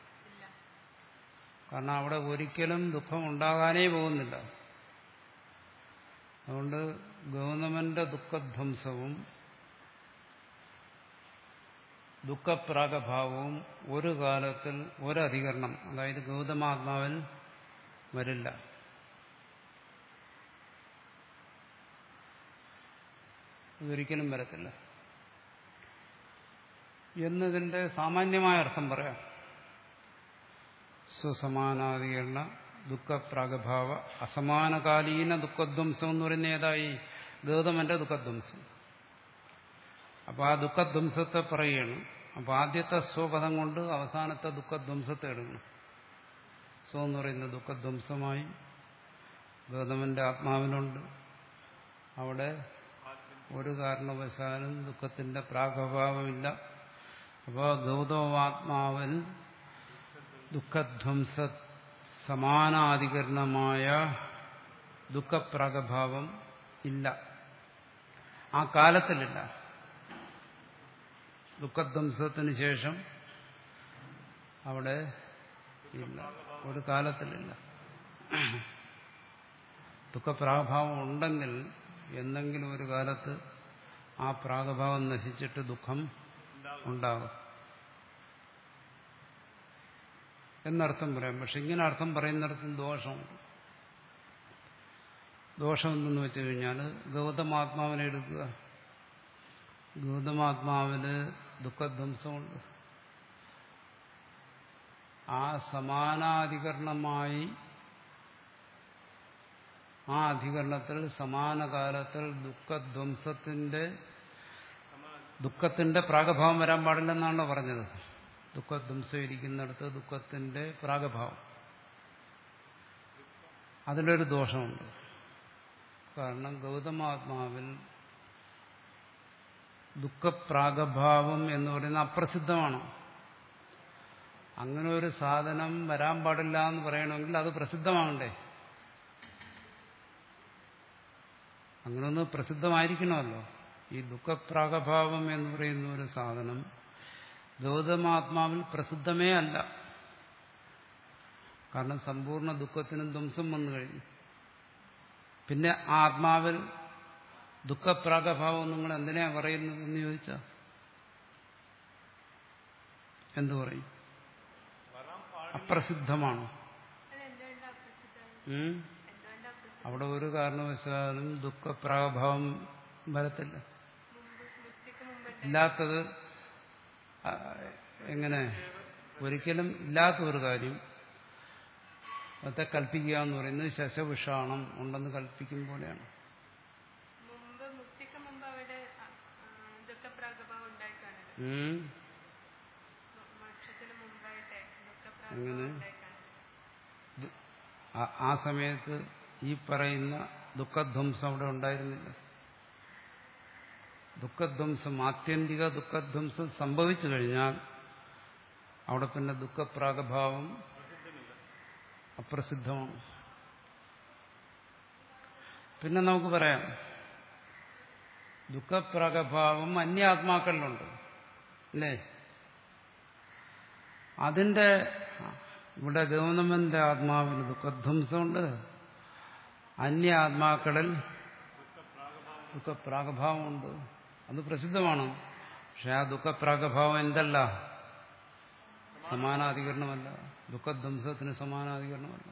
കാരണം അവിടെ ഒരിക്കലും ദുഃഖം ഉണ്ടാകാനേ പോകുന്നില്ല. അതുകൊണ്ട് ഗൗതമന്റെ ദുഃഖധ്വംസവും ദുഃഖപ്രാഗഭാവവും ഒരു കാലത്തിൽ ഒരധികരണം, അതായത് ഗൗതമാത്മാവിൽ വരില്ല. ഇതൊരിക്കലും വരത്തില്ല എന്നതിന്റെ സാമാന്യമായ അർത്ഥം പറയാം. സ്വസമാനാധികരണ ദുഃഖപ്രാഗഭാവ അസമാനകാലീന ദുഃഖധ്വംസം എന്ന് പറയുന്ന ഏതായി? ഗൗതമന്റെ ദുഃഖധ്വംസം. അപ്പൊ ആ ദുഃഖധ്വംസത്തെ പറയുകയാണ്. അപ്പൊ ആദ്യത്തെ സ്വപദം കൊണ്ട് അവസാനത്തെ ദുഃഖധ്വംസത്തെ എടുക്കണം. സ്വ എന്ന് പറയുന്ന ദുഃഖധ്വംസമായി ഗൗതമന്റെ ആത്മാവിനുണ്ട്. അവിടെ ഒരു കാരണവശാലും ദുഃഖത്തിന്റെ പ്രാഗഭാവമില്ല. അപ്പോൾ ഗൗതമാത്മാവിൽ ദുഃഖധ്വംസ സമാനാധികരണമായ ദുഃഖപ്രാഗഭാവം ഇല്ല. ആ കാലത്തിലില്ല. ദുഃഖധ്വംസത്തിന് ശേഷം അവിടെ ഇല്ല, ഒരു കാലത്തിലില്ല. ദുഃഖപ്രാഗഭാവം ഉണ്ടെങ്കിൽ എന്തെങ്കിലും ഒരു കാലത്ത് ആ പ്രാഗഭാവം നശിച്ചിട്ട് ദുഃഖം ഉണ്ടാകും എന്നർത്ഥം പറയാം. പക്ഷെ ഇങ്ങനെ അർത്ഥം പറയുന്നിടത്തും ദോഷമുണ്ട്. ദോഷം എന്തെന്ന് വെച്ചു കഴിഞ്ഞാൽ ഗൗതമാത്മാവിനെ എടുക്കുക. ഗൗതമാത്മാവിന് ദുഃഖധ്വംസമുണ്ട്. ആ സമാനാധികരണമായി ആ അധികരണത്തിൽ സമാനകാലത്തിൽ ദുഃഖധ്വംസത്തിന്റെ ദുഃഖത്തിന്റെ പ്രാഗഭാവം വരാൻ പാടില്ലെന്നാണല്ലോ പറഞ്ഞത്. ദുഃഖധ്വംസം ഇരിക്കുന്നിടത്ത് ദുഃഖത്തിന്റെ പ്രാഗഭാവം, അതിലൊരു ദോഷമുണ്ട്. കാരണം ഗൗതമാത്മാവിൽ ദുഃഖപ്രാഗഭാവം എന്ന് പറയുന്നത് അപ്രസിദ്ധമാണ്. അങ്ങനെ ഒരു സാധനം വരാൻ പാടില്ല എന്ന് പറയണമെങ്കിൽ അത് പ്രസിദ്ധമാകണ്ടേ? അങ്ങനെയൊന്ന് പ്രസിദ്ധമായിരിക്കണമല്ലോ. ഈ ദുഃഖപ്രാഗഭാവം എന്ന് പറയുന്ന ഒരു സാധനം ഗൗതമാത്മാവിൽ പ്രസിദ്ധമേ അല്ല. കാരണം സമ്പൂർണ്ണ ദുഃഖത്തിനും ധ്വംസം വന്നു കഴിഞ്ഞു. പിന്നെ ആ ആത്മാവിൽ ദുഃഖപ്രാഗഭാവം നിങ്ങൾ എന്തിനാ പറയുന്നത് എന്ന് ചോദിച്ചാൽ എന്തു പറയും? അപ്രസിദ്ധമാണ്. അവിടെ ഒരു കാരണവശാലും ദുഃഖപ്രാഗഭാവം വരത്തില്ല. ഇല്ലാത്തത് എങ്ങനെ? ഒരിക്കലും ഇല്ലാത്ത ഒരു കാര്യം അതെ കൽപ്പിക്കുക എന്ന് പറയുന്നത് ശശവിഷാണം ഉണ്ടെന്ന് കൽപ്പിക്കും പോലെയാണ്. അങ്ങനെ ആ സമയത്ത് ഈ പറയുന്ന ദുഃഖധ്വംസം അവിടെ ഉണ്ടായിരുന്നില്ല. ദുഃഖധ്വംസം, ആത്യന്തിക ദുഃഖധ്വംസം സംഭവിച്ചു കഴിഞ്ഞാൽ അവിടെ പിന്നെ ദുഃഖപ്രാഗഭാവം അപ്രസിദ്ധമാണ്. പിന്നെ നമുക്ക് പറയാം ദുഃഖപ്രാഗഭാവം അന്യാത്മാക്കളിലുണ്ട് അല്ലേ? അതിന്റെ ഇവിടെ ഗൗതമന്റെ ആത്മാവിന് ദുഃഖധ്വംസമുണ്ട്, അന്യ ആത്മാക്കളിൽ ദുഃഖപ്രാഗഭാവമുണ്ട്. അത് പ്രസിദ്ധമാണ്. പക്ഷെ ആ ദുഃഖപ്രാഗഭാവം എന്തല്ല? സമാനാധികരണമല്ല. ദുഃഖധ്വംസത്തിന് സമാനാധികരണമല്ല.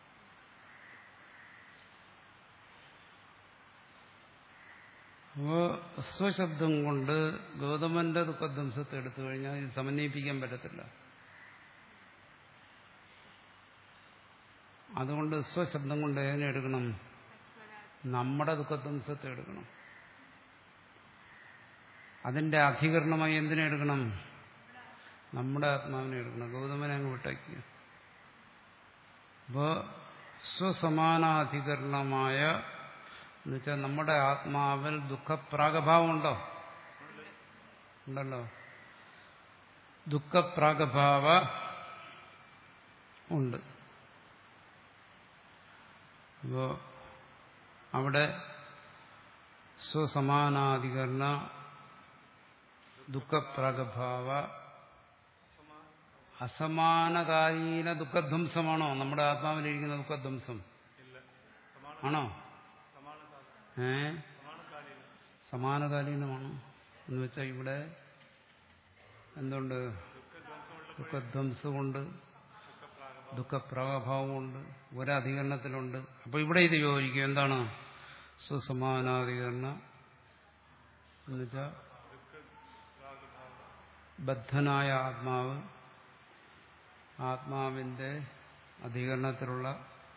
അപ്പോ സ്വശബ്ദം കൊണ്ട് ഗൗതമന്റെ ദുഃഖധ്വംസത്തെ എടുത്തു കഴിഞ്ഞാൽ ഇത് സമന്വയിപ്പിക്കാൻ പറ്റത്തില്ല. അതുകൊണ്ട് സ്വശബ്ദം കൊണ്ട് ഏതിനെ എടുക്കണം? നമ്മുടെ ദുഃഖധ്വംസത്തെ എടുക്കണം. അതിന്റെ അധികരണമായി എന്തിനെ എടുക്കണം? നമ്മുടെ ആത്മാവിനെ എടുക്കണം. ഗൗതമനെ അങ്ങ് വിട്ടയ്ക്കുക. അപ്പോ സ്വസമാനാധികരണമായ എന്നുവെച്ചാൽ നമ്മുടെ ആത്മാവിൽ ദുഃഖപ്രാഗഭാവം ഉണ്ടോ? ഉണ്ടല്ലോ. ദുഃഖപ്രാഗഭാവ ഉണ്ട്. അപ്പോ അവിടെ സ്വസമാനാധികരണ ദുഃഖപ്രാഗഭാവ അസമാനകാലീന ദുഃഖധ്വംസമാണോ നമ്മുടെ ആത്മാവിലിരിക്കുന്ന ദുഃഖധ്വംസം? ആണോ? ഏ സമാനകാലീനമാണോ എന്ന് വെച്ചാൽ ഇവിടെ എന്തുണ്ട്? ദുഃഖധ്വംസമുണ്ട്, ദുഃഖപ്രാഗഭാവമുണ്ട്, ഒരധികരണത്തിലുണ്ട്. അപ്പൊ ഇവിടെ ഇത് യോജിക്കും. എന്താണ് സ്വസമാനാധികരണ എന്നുവെച്ചാൽ ബദ്ധനായ ആത്മാവ്, ആത്മാവിന്റെ അധികരണത്തിലുള്ള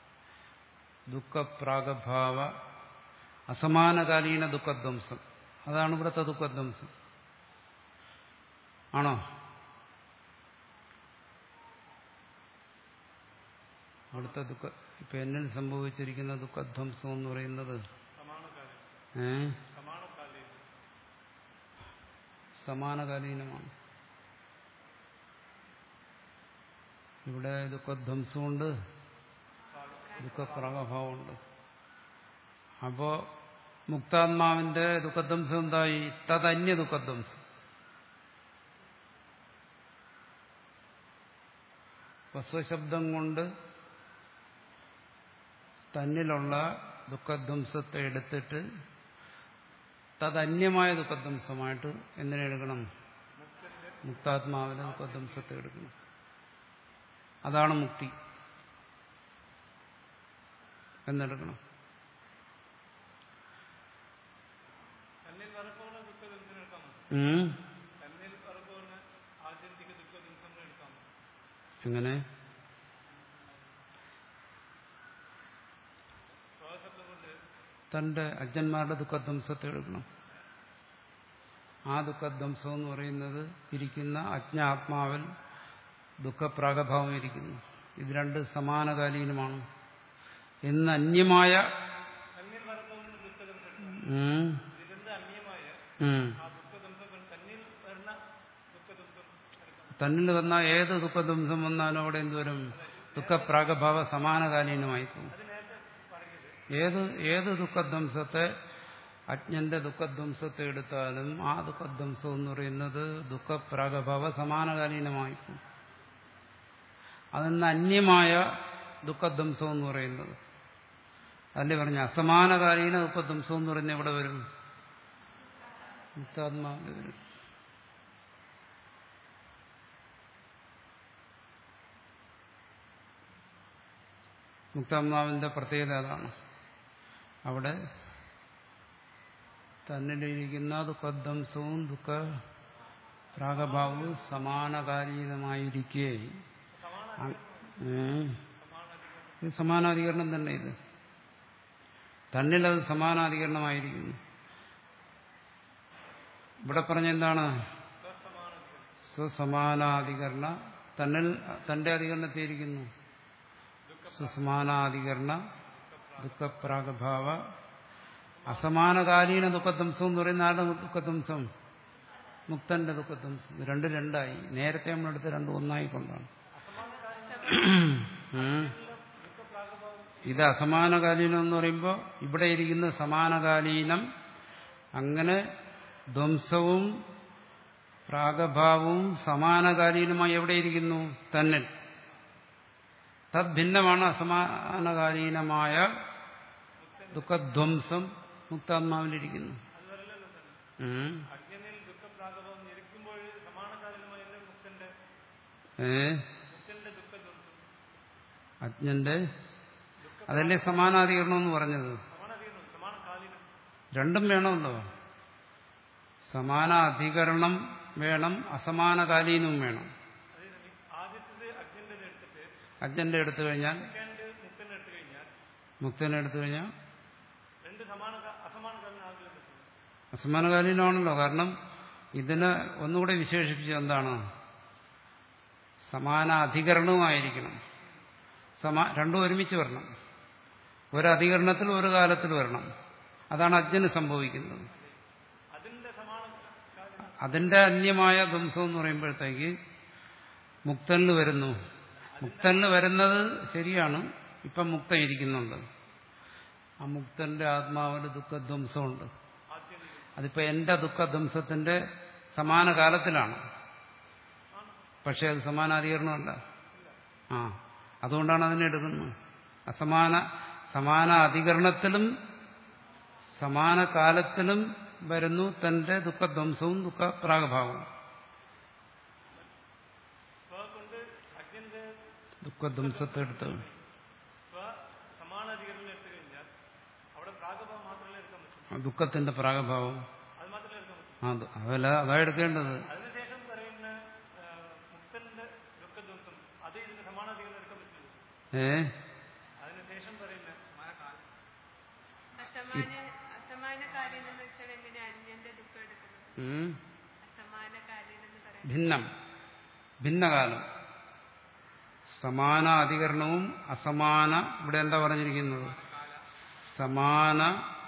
ദുഃഖപ്രാഗഭാവ അസമാനകാലീന ദുഃഖധ്വംസം. അതാണ് ഇവിടുത്തെ ദുഃഖധ്വംസം. ആണോ? അവിടുത്തെ ദുഃഖ ഇപ്പൊ എന്നിൽ സംഭവിച്ചിരിക്കുന്ന ദുഃഖധ്വംസം എന്ന് പറയുന്നത് ഏ സമാനകാലീനമാണ്. ഇവിടെ ദുഃഖധ്വംസമുണ്ട്, ദുഃഖപ്രാഗഭാവമുണ്ട്. അപ്പോ മുക്താത്മാവിന്റെ ദുഃഖധ്വംസം എന്തായി? തദന്യ ദുഃഖധ്വംസം. സ്വശബ്ദം കൊണ്ട് തന്നിലുള്ള ദുഃഖധ്വംസത്തെ എടുത്തിട്ട് തദന്യമായ ദുഃഖധ്വംസമായിട്ട് എന്തിനെ എടുക്കണം? മുക്താത്മാവിന്റെ ദുഃഖധ്വംസത്തെ എടുക്കണം. അതാണ് മുക്തി എന്നെടുക്കണം. എങ്ങനെ? തന്റെ അജ്ഞന്മാരുടെ ദുഃഖധ്വംസത്തെ എടുക്കണം. ആ ദുഃഖധ്വംസം എന്ന് പറയുന്നത് ഇരിക്കുന്ന അജ്ഞാത്മാവിൽ ദുഃഖപ്രാഗഭാവം ഇരിക്കുന്നു. ഇത് രണ്ട് സമാനകാലീനമാണ്. എന്ന് അന്യമായ തന്നിൽ വന്ന ഏത് ദുഃഖധ്വംസം വന്നാലും അവിടെ എന്തുവരും? ദുഃഖപ്രാഗഭാവ സമാനകാലീനമായി പോകും. ഏത് ഏത് ദുഃഖധ്വംസത്തെ അജ്ഞന്റെ ദുഃഖധ്വംസത്തെ എടുത്താലും ആ ദുഃഖധ്വംസം എന്ന് പറയുന്നത് ദുഃഖപ്രാഗഭാവ സമാനകാലീനമായി. അതിന് അന്യമായ ദുഃഖധ്വംസം എന്ന് പറയുന്നത് അല്ലേ പറഞ്ഞ അസമാനകാലീന ദുഃഖധ്വംസം എന്ന് പറയുന്നത് എവിടെ വരും? മുക്താത്മാവിൽ വരും. മുക്താത്മാവിന്റെ പ്രത്യേകത അതാണ്. അവിടെ തന്നിലിരിക്കുന്ന ദുഃഖധ്വംസവും ദുഃഖ പ്രാഗഭാവവും സമാനകാലീനമായിരിക്കെ ഇത് സമാനാധികരണം തന്നെ. ഇത് തന്നിലത് സമാനാധികരണമായിരിക്കുന്നു. ഇവിടെ പറഞ്ഞ എന്താണ്? സ്വസമാനാധികരണ തന്നിൽ തന്റെ അധികരണത്തിയിരിക്കുന്നു. സ്വസമാനാധികരണ ദുഃഖപ്രാഗഭാവ അസമാനകാലീന ദുഃഖധ്വംസം എന്ന് പറയുന്ന ആരുടെ ദുഃഖധ്വംസം? മുക്തന്റെ ദുഃഖധ്വംസം. രണ്ട് രണ്ടായി. നേരത്തെ നമ്മളെടുത്ത് രണ്ടും ഒന്നായിക്കൊണ്ടാണ്. ഇത് അസമാനകാലീനം എന്ന് പറയുമ്പോൾ ഇവിടെ ഇരിക്കുന്ന സമാനകാലീനം. അങ്ങനെ ധ്വംസവും പ്രാഗഭാവവും സമാനകാലീനമായി എവിടെയിരിക്കുന്നു? തന്നിൽ. തദ്ഭിന്നമാണ് അസമാനകാലീനമായ ദുഃഖധ്വംസം മുക്താത്മാവിലിരിക്കുന്നു. ഏ അജ്ഞന്റെ അതല്ലേ സമാനാധികരണം എന്ന് പറഞ്ഞത്? രണ്ടും വേണമല്ലോ. സമാനാധികരണം വേണം, അസമാനകാലീനവും വേണം. അജ്ഞന്റെ എടുത്തു കഴിഞ്ഞാൽ മുക്തനെ എടുത്തു കഴിഞ്ഞാൽ അസമാനകാലീനമാണല്ലോ. കാരണം ഇതിന് ഒന്നുകൂടെ വിശേഷിപ്പിച്ചത് എന്താണ്? സമാനാധികരണവുമായിരിക്കണം. സമാ രണ്ടും ഒരുമിച്ച് വരണം. ഒരധികരണത്തിൽ ഒരു കാലത്തിൽ വരണം. അതാണ് അജ്ഞന് സംഭവിക്കുന്നത്. അതിന്റെ അന്യമായ ധ്വംസം എന്ന് പറയുമ്പോഴത്തേക്ക് മുക്തനിൽ വരുന്നു. മുക്തനിൽ വരുന്നത് ശരിയാണ്. ഇപ്പം മുക്തൻ ഇരിക്കുന്നുണ്ട്. ആ മുക്തന്റെ ആത്മാവിന് ദുഃഖധ്വംസമുണ്ട്. അതിപ്പോ എന്റെ ദുഃഖധ്വംസത്തിന്റെ സമാന കാലത്തിലാണ്. പക്ഷെ അത് സമാനാധികരണമല്ല. ആ അതുകൊണ്ടാണ് അതിനെ എടുക്കുന്നത്. അസമാന സമാന അധികരണത്തിലും സമാന കാലത്തിലും വരുന്നു തന്റെ ദുഃഖധ്വംസവും ദുഃഖ പ്രാഗഭാവവും. ദുഃഖധ്വംസത്തെ എടുത്ത് ദുഃഖത്തിന്റെ പ്രാഗഭാവം അതല്ല അതാ എടുക്കേണ്ടത്. ഏ ഭിന്നം ഭിന്നകാലം സമാന അധികരണവും അസമാന. ഇവിടെ എന്താ പറഞ്ഞിരിക്കുന്നത്? സമാന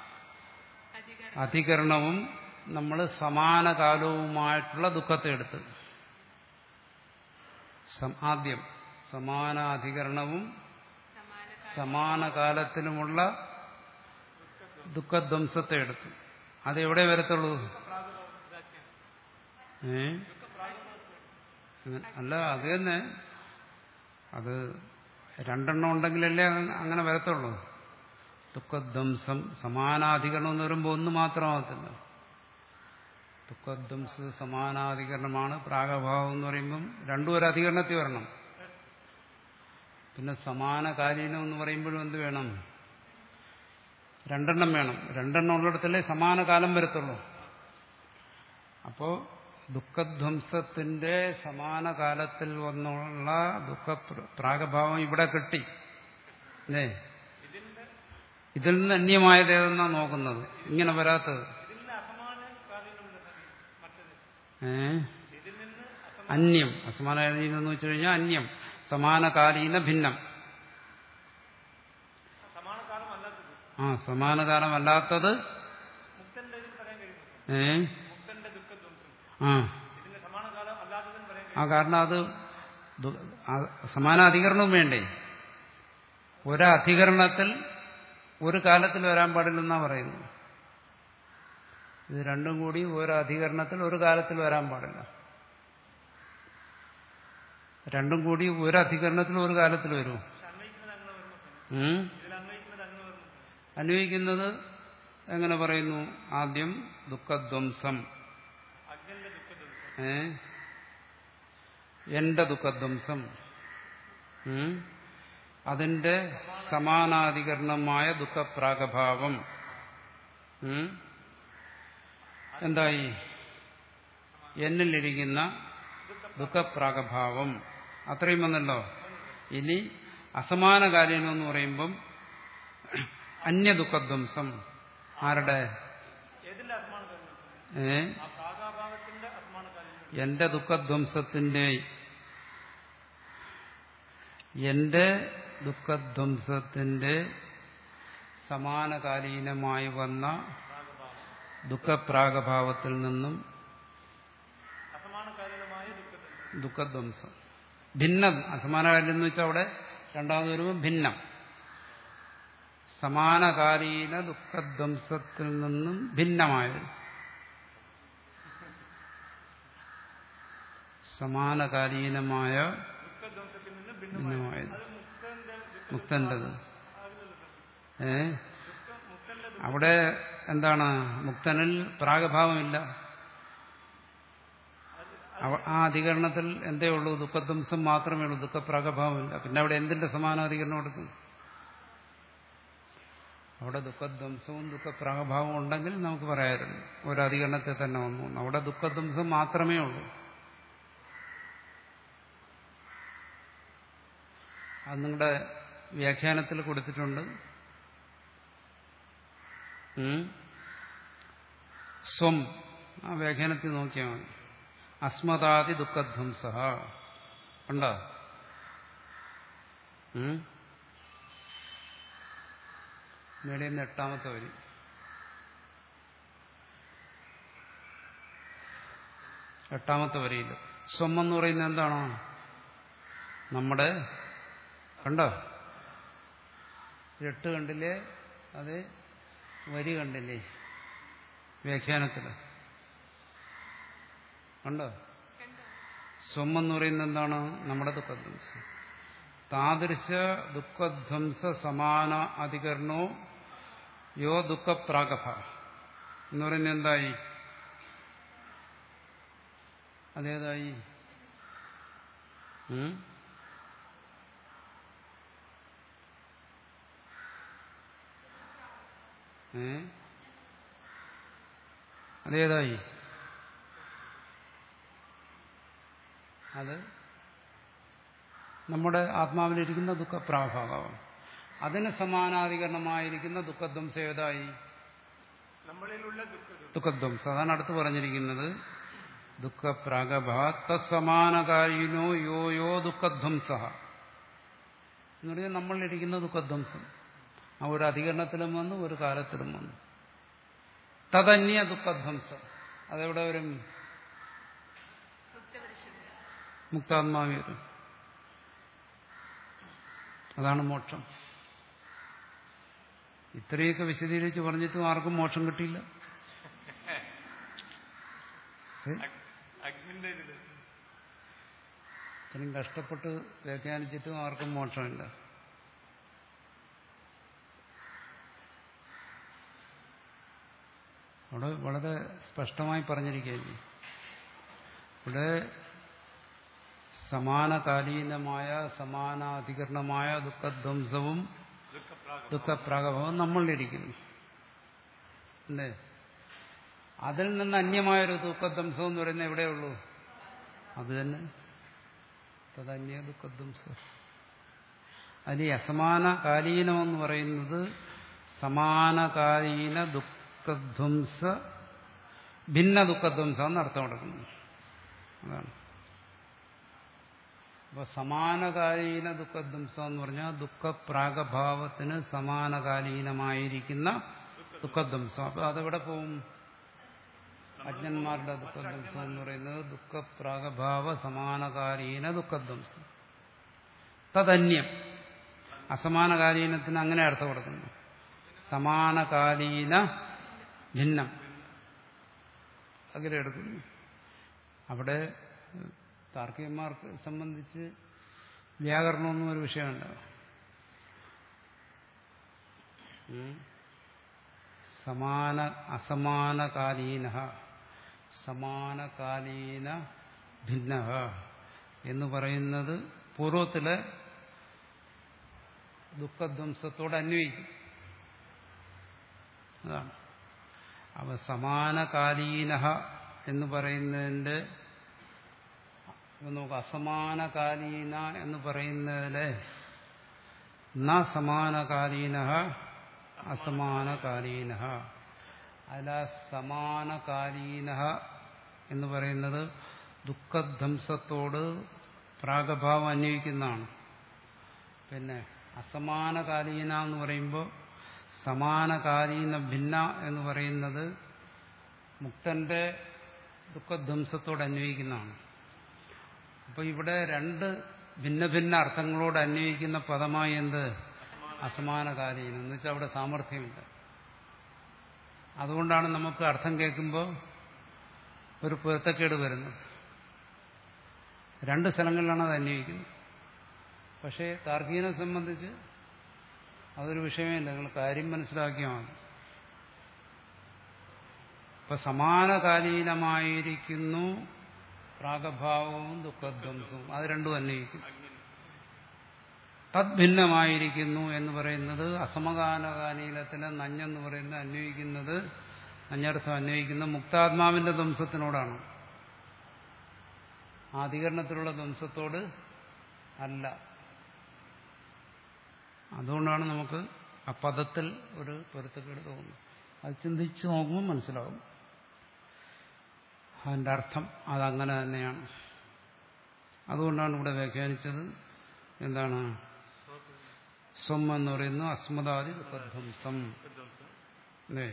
അധികരണവും നമ്മൾ സമാന കാലവുമായിട്ടുള്ള ദുഃഖത്തെ എടുത്ത് ആദ്യം സമാന അധികരണവും സമാന കാലത്തിലുമുള്ള ദുഃഖധ്വംസത്തെ എടുത്തു. അതെവിടെ വരത്തുള്ളൂ? ഏ അല്ല അത് തന്നെ. അത് രണ്ടെണ്ണം ഉണ്ടെങ്കിലല്ലേ അങ്ങനെ വരത്തുള്ളൂ. ദുഃഖധ്വംസം സമാനാധികരണം എന്ന് പറയുമ്പോൾ ഒന്ന് മാത്രമാകത്തില്ല. ദുഃഖധ്വംസ സമാനാധികരണമാണ്. പ്രാഗഭാവം എന്ന് പറയുമ്പം രണ്ടും ഒരു അധികരണത്തിൽ വരണം. പിന്നെ സമാനകാലീനം എന്ന് പറയുമ്പോഴും എന്ത് വേണം? രണ്ടെണ്ണം വേണം. രണ്ടെണ്ണം ഉള്ളിടത്തല്ലേ സമാന കാലം വരത്തുള്ളൂ. അപ്പോ ദുഃഖധ്വംസത്തിന്റെ സമാന കാലത്തിൽ വന്നുള്ള ദുഃഖ പ്രാഗഭാവം ഇവിടെ കിട്ടി. അല്ലേ? ഇതിൽ നിന്ന് അന്യമായത് ഏതെന്നാ നോക്കുന്നത്. ഇങ്ങനെ വരാത്തത് ഏ അന്യം. അസമാനകാലീനം എന്ന് വെച്ചു കഴിഞ്ഞാൽ അന്യം. സമാനകാലീന ഭിന്നം. ആ സമാനകാലമല്ലാത്തത് ഏ ആ ആ കാരണം അത് സമാനാധികരണവും വേണ്ടേ? ഒരധികരണത്തിൽ ഒരു കാലത്തിൽ വരാൻ പാടില്ലെന്നാ പറയുന്നത്. ഇത് രണ്ടും കൂടി ഒരു അധികരണത്തിൽ ഒരു കാലത്തിൽ വരാൻ പാടില്ല. രണ്ടും കൂടി ഒരു അധികരണത്തിൽ ഒരു കാലത്തിൽ വരും. അന്വയിക്കുന്നത് എങ്ങനെ പറയുന്നു? ആദ്യം ദുഃഖധ്വംസം, ഏ എന്റെ ദുഃഖധ്വംസം, അതിന്റെ സമാനാധികരണമായ ദുഃഖപ്രാഗഭാവം എന്തായി? എന്നിലിരിക്കുന്ന ദുഃഖപ്രാഗഭാവം അത്രയും വന്നല്ലോ. ഇനി അസമാനകാലീനം എന്ന് പറയുമ്പം അന്യ ദുഃഖധ്വംസം. ആരുടെ? ഏ എന്റെ ദുഃഖധ്വംസത്തിന്റെ എന്റെ ദുഃഖധ്വംസത്തിന്റെ സമാനകാലീനമായി വന്ന ദുഃഖപ്രാഗഭാവത്തിൽ നിന്നും ദുഃഖധ്വംസം ഭിന്നം. അസമാനകാലീനം എന്ന് വെച്ചാൽ അവിടെ രണ്ടാമത് വരുമ്പോൾ ഭിന്നം. സമാനകാലീന ദുഃഖധ്വംസത്തിൽ നിന്നും ഭിന്നമായത്. സമാനകാലീനമായ ഭിന്നമായത് മുക്തന്റത്. ഏ അവിടെ എന്താണ്? മുക്തനിൽ പ്രാഗഭാവമില്ല. ആ അധികരണത്തിൽ എന്തേ ഉള്ളൂ? ദുഃഖധ്വംസം മാത്രമേ ഉള്ളൂ, ദുഃഖപ്രാഗഭാവമില്ല. പിന്നെ അവിടെ എന്തിന്റെ സമാനാധികരണം എടുക്കും? അവിടെ ദുഃഖധ്വംസവും ദുഃഖപ്രാഗഭാവവും ഉണ്ടെങ്കിൽ നമുക്ക് പറയാമായിരുന്നു ഒരധികരണത്തെ തന്നെ വന്നു. അവിടെ ദുഃഖധ്വംസം മാത്രമേ ഉള്ളൂ. അത് നിങ്ങളുടെ വ്യാഖ്യാനത്തിൽ കൊടുത്തിട്ടുണ്ട്. സ്വം ആ വ്യാഖ്യാനത്തിൽ നോക്കിയാൽ മതി. അസ്മദാദി ദുഃഖധ്വംസ ഉണ്ടോ? മേടിയുന്ന എട്ടാമത്തെ വരി. എട്ടാമത്തെ വരിയിൽ സ്വം എന്ന് പറയുന്നത് എന്താണോ? നമ്മുടെ കണ്ടോ? എട്ട് കണ്ടില്ലേ? അത് വരി കണ്ടില്ലേ വ്യാഖ്യാനത്തില്? കണ്ടോ? സ്വം എന്ന് പറയുന്നത് എന്താണ്? നമ്മുടെ ദുഃഖധ്വംസം. താദൃശ ദുഃഖധ്വംസ സമാന അധികരണോ യോ ദുഃഖപ്രാഗഭ എന്ന് പറയുന്നത് എന്തായി? അതേതായി? ഏ അതേതായി? അത് നമ്മുടെ ആത്മാവിലിരിക്കുന്ന ദുഃഖപ്രാഭാവം. അതിന് സമാനാധികരണമായിരിക്കുന്ന ദുഃഖധ്വംസം ഏതായി? ദുഃഖധ്വംസം. അതാണ് അടുത്ത് പറഞ്ഞിരിക്കുന്നത്. ദുഃഖപ്രാഗഭാ തസ്സമാനകാരിനോ യോ യോ ദുഃഖധ്വംസ എന്ന് പറഞ്ഞാൽ നമ്മളിരിക്കുന്ന ദുഃഖധ്വംസം. ആ ഒരു അധികരണത്തിലും വന്നു, ഒരു കാലത്തിലും വന്നു. തദന്യ ദുഃഖധ്വംസം അതെവിടെ വരും? മുക്താത്മാവി വരും. അതാണ് മോക്ഷം. ഇത്രയൊക്കെ വിശദീകരിച്ച് പറഞ്ഞിട്ടും ആർക്കും മോക്ഷം കിട്ടിയില്ല. ഇത്രയും കഷ്ടപ്പെട്ട് വ്യാഖ്യാനിച്ചിട്ടും ആർക്കും മോക്ഷമില്ല. അവിടെ വളരെ സ്പഷ്ടമായി പറഞ്ഞിരിക്കുകയാണ്. ഇവിടെ സമാനകാലീനമായ സമാനാധികരണമായ ദുഃഖധ്വംസവും ദുഃഖപ്രാഗഭാവവും നമ്മളിലിരിക്കുന്നു അല്ലേ? അതിൽ നിന്ന് അന്യമായൊരു ദുഃഖധ്വംസം എന്ന് പറയുന്നത് എവിടെയുള്ളൂ? അത് തന്നെ തദന്യ ദുഃഖധ്വംസം. അതിൽ അസമാനകാലീനമെന്ന് പറയുന്നത് സമാനകാലീന ദുഃഖധ്വംസ ഭിന്ന ദുഃഖധ്വംസം എന്ന് അർത്ഥം കൊടുക്കുന്നു. അതാണ്. അപ്പൊ സമാനകാലീന ദുഃഖധ്വംസം എന്ന് പറഞ്ഞാൽ ദുഃഖപ്രാഗഭാവത്തിന് സമാനകാലീനമായിരിക്കുന്ന ദുഃഖധ്വംസം. അപ്പൊ അതെവിടെ പോവും? അജ്ഞന്മാരുടെ ദുഃഖധ്വംസം എന്ന് പറയുന്നത് ദുഃഖപ്രാഗഭാവ സമാനകാലീന ദുഃഖധ്വംസം. തദന്യം. അസമാനകാലീനത്തിന് അങ്ങനെ അർത്ഥം കൊടുക്കുന്നു. സമാനകാലീന ഭിന്നം. അകലെ എടുക്കുന്നു. അവിടെ താർക്കികന്മാർക്ക് സംബന്ധിച്ച് വ്യാകരണമൊന്നും ഒരു വിഷയമല്ല. സമാന അസമാനകാലീന സമാനകാലീന ഭിന്ന എന്ന് പറയുന്നത് പൂർവത്തിലെ ദുഃഖധ്വംസത്തോട് അന്വയിക്കും. അതാണ്. അവ സമാനകാലീന എന്ന് പറയുന്നതിന്റെ നോക്കുക, അസമാനകാലീന എന്ന് പറയുന്നതിലെ ന സമാനകാലീന അസമാനകാലീന, അല്ല സമാനകാലീന എന്ന് പറയുന്നത് ദുഃഖധ്വംസത്തോട് പ്രാഗഭാവം അന്വയിക്കുന്നതാണ്. പിന്നെ അസമാനകാലീന എന്ന് പറയുമ്പോൾ സമാനകാലീന ഭിന്ന എന്ന് പറയുന്നത് മുക്തന്റെ ദുഃഖധ്വംസത്തോട് അന്വയിക്കുന്നതാണ്. അപ്പോൾ ഇവിടെ രണ്ട് ഭിന്ന ഭിന്ന അർത്ഥങ്ങളോട് അന്വയിക്കുന്ന പദമായി എന്ത് അസമാനകാലീനം എന്ന് വെച്ചാൽ അവിടെ സാമർഥ്യമില്ല. അതുകൊണ്ടാണ് നമുക്ക് അർത്ഥം കേൾക്കുമ്പോൾ ഒരു പൊരുത്തക്കേട് വരുന്നത്. രണ്ട് സ്ഥലങ്ങളിലാണ് അത് അന്വയിക്കുന്നത്. പക്ഷേ താർക്കികനെ സംബന്ധിച്ച് അതൊരു വിഷയമല്ല. നിങ്ങൾ കാര്യം മനസ്സിലാക്കിയാൽ മതി. ഇപ്പൊ സമാനകാലീനമായിരിക്കുന്നു പ്രാഗഭാവവും ദുഃഖധ്വംസവും, അത് രണ്ടും അന്വയിക്കും. തദ്ഭിന്നമായിരിക്കുന്നു എന്ന് പറയുന്നത് അസമകാലകാലീനത്തിലെ നഞ്ഞെന്ന് പറയുന്നത് അന്വയിക്കുന്നത്, നഞ്ഞർത്ഥം അന്വയിക്കുന്ന മുക്താത്മാവിന്റെ ധ്വംസത്തിനോടാണ്, ആധികരണത്തിലുള്ള ധ്വംസത്തോട് അല്ല. അതുകൊണ്ടാണ് നമുക്ക് ആ പദത്തിൽ ഒരു പൊരുത്തക്കേട് തോന്നുന്നത്. അത് ചിന്തിച്ച് നോക്കുമ്പോൾ മനസ്സിലാവും അതിന്റെ അർത്ഥം അതങ്ങനെ തന്നെയാണ്. അതുകൊണ്ടാണ് ഇവിടെ വ്യാഖ്യാനിച്ചത് എന്താണ് സ്വം എന്ന് പറയുന്നു അസ്മദാദി ദുഃഖധ്വംസം. അല്ലേ?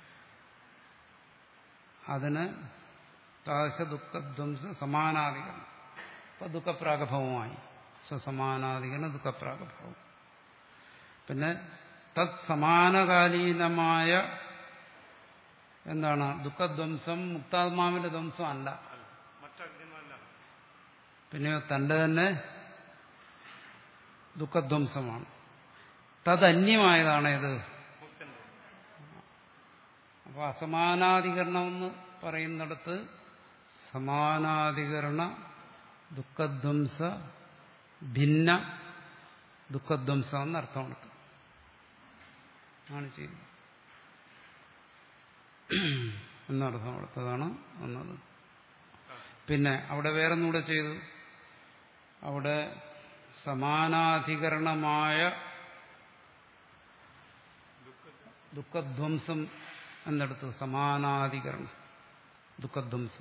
അതിന് താദൃശ ദുഃഖധ്വംസ സമാനാധികരണം. ഇപ്പൊ ദുഃഖപ്രാഗഭാവമായി സ്വസമാനാധികരണം ദുഃഖപ്രാഗഭാവം. പിന്നെ തത് സമാനകാലീനമായ എന്താണ് ദുഃഖധ്വംസം മുക്താത്മാവിന്റെ ധ്വംസം അല്ല. പിന്നെയോ തന്റെ തന്നെ ദുഃഖധ്വംസമാണ്. തദന്യമായതാണ് ഇത്. അപ്പൊ അസമാനാധികരണം എന്ന് പറയുന്നിടത്ത് സമാനാധികരണ ദുഃഖധ്വംസ ഭിന്ന ദുഃഖധ്വംസം എന്നർത്ഥമാണ് ആണ് ചെയ്യുന്നത് എന്നർത്ഥം കൊടുത്തതാണ് വന്നത്. പിന്നെ അവിടെ വേറൊന്നുകൂടെ ചെയ്തു. അവിടെ സമാനാധികരണമായ ദുഃഖധ്വംസം എന്നെടുത്തു. സമാനാധികരണം ദുഃഖധ്വംസം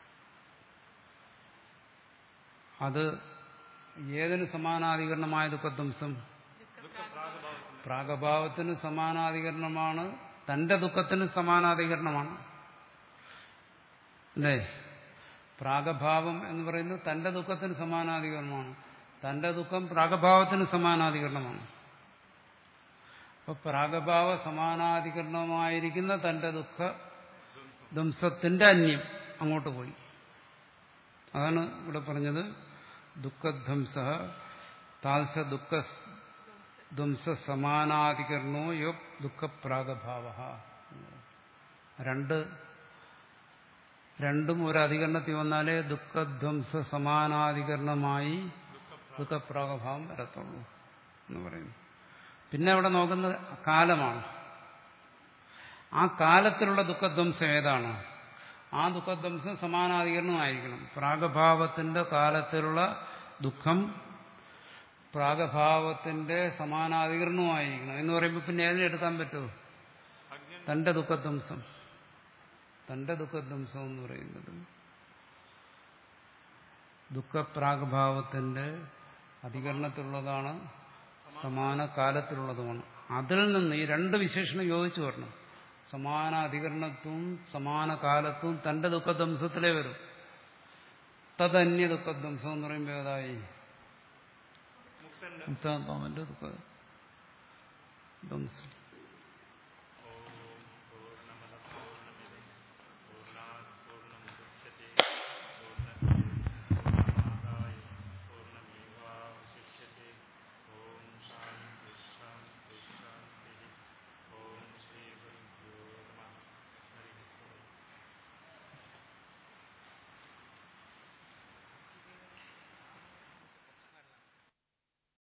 അത് ഏതിന് സമാനാധികരണമായ ദുഃഖധ്വംസം? പ്രാഗഭാവത്തിന് സമാനാധികരണമാണ്, തന്റെ ദുഃഖത്തിന് സമാനാധികരണമാണ്. അല്ലേ? പ്രാഗഭാവം എന്ന് പറയുന്നത് തന്റെ ദുഃഖത്തിന് സമാനാധികരണമാണ്. തന്റെ ദുഃഖം പ്രാഗഭാവത്തിന് സമാനാധികരണമാണ്. അപ്പൊ പ്രാഗഭാവ സമാനാധികരണമായിരിക്കുന്ന തന്റെ ദുഃഖ ധ്വംസത്തിന്റെ അന്യം അങ്ങോട്ട് പോയി. അതാണ് ഇവിടെ പറഞ്ഞത് ദുഃഖധ്വംസ താദൃശ ദുഃഖ ധ്വംസ സമാനാധികരണോ യോ ദുഃഖപ്രാഗഭാവ. രണ്ട് രണ്ടും ഒരു അധികരണത്തിൽ വന്നാലേ ദുഃഖധ്വംസ സമാനാധികരണമായി ദുഃഖപ്രാഗഭാവം വരത്തുള്ളൂ എന്ന് പറയുന്നു. പിന്നെ അവിടെ നോക്കുന്നത് കാലമാണ്. ആ കാലത്തിലുള്ള ദുഃഖധ്വംസം ഏതാണ്? ആ ദുഃഖധ്വംസം സമാനാധികരണമായിരിക്കണം. പ്രാഗഭാവത്തിന്റെ കാലത്തിലുള്ള ദുഃഖം പ്രാഗഭാവത്തിന്റെ സമാനാധികരണമായിരിക്കണം എന്ന് പറയുമ്പോൾ പിന്നെ ഏതിനെ എടുക്കാൻ പറ്റുമോ? തന്റെ ദുഃഖധ്വംസം. തന്റെ ദുഃഖധ്വംസം എന്ന് പറയുന്നത് ദുഃഖപ്രാഗഭാവത്തിന്റെ അധികരണത്തിലുള്ളതാണ്, സമാന കാലത്തിലുള്ളതുമാണ്. അതിൽ നിന്ന് ഈ രണ്ട് വിശേഷണം യോജിച്ചു വരണം. സമാന അധികരണത്വവും സമാന കാലത്വവും തന്റെ ദുഃഖധ്വംസത്തിലേ വരും. തദന്യ ദുഃഖധ്വംസം എന്ന് പറയുമ്പോൾ ഏതായി? മുക്താത്മാവിന്റെ ദുഃഖധ്വംസം.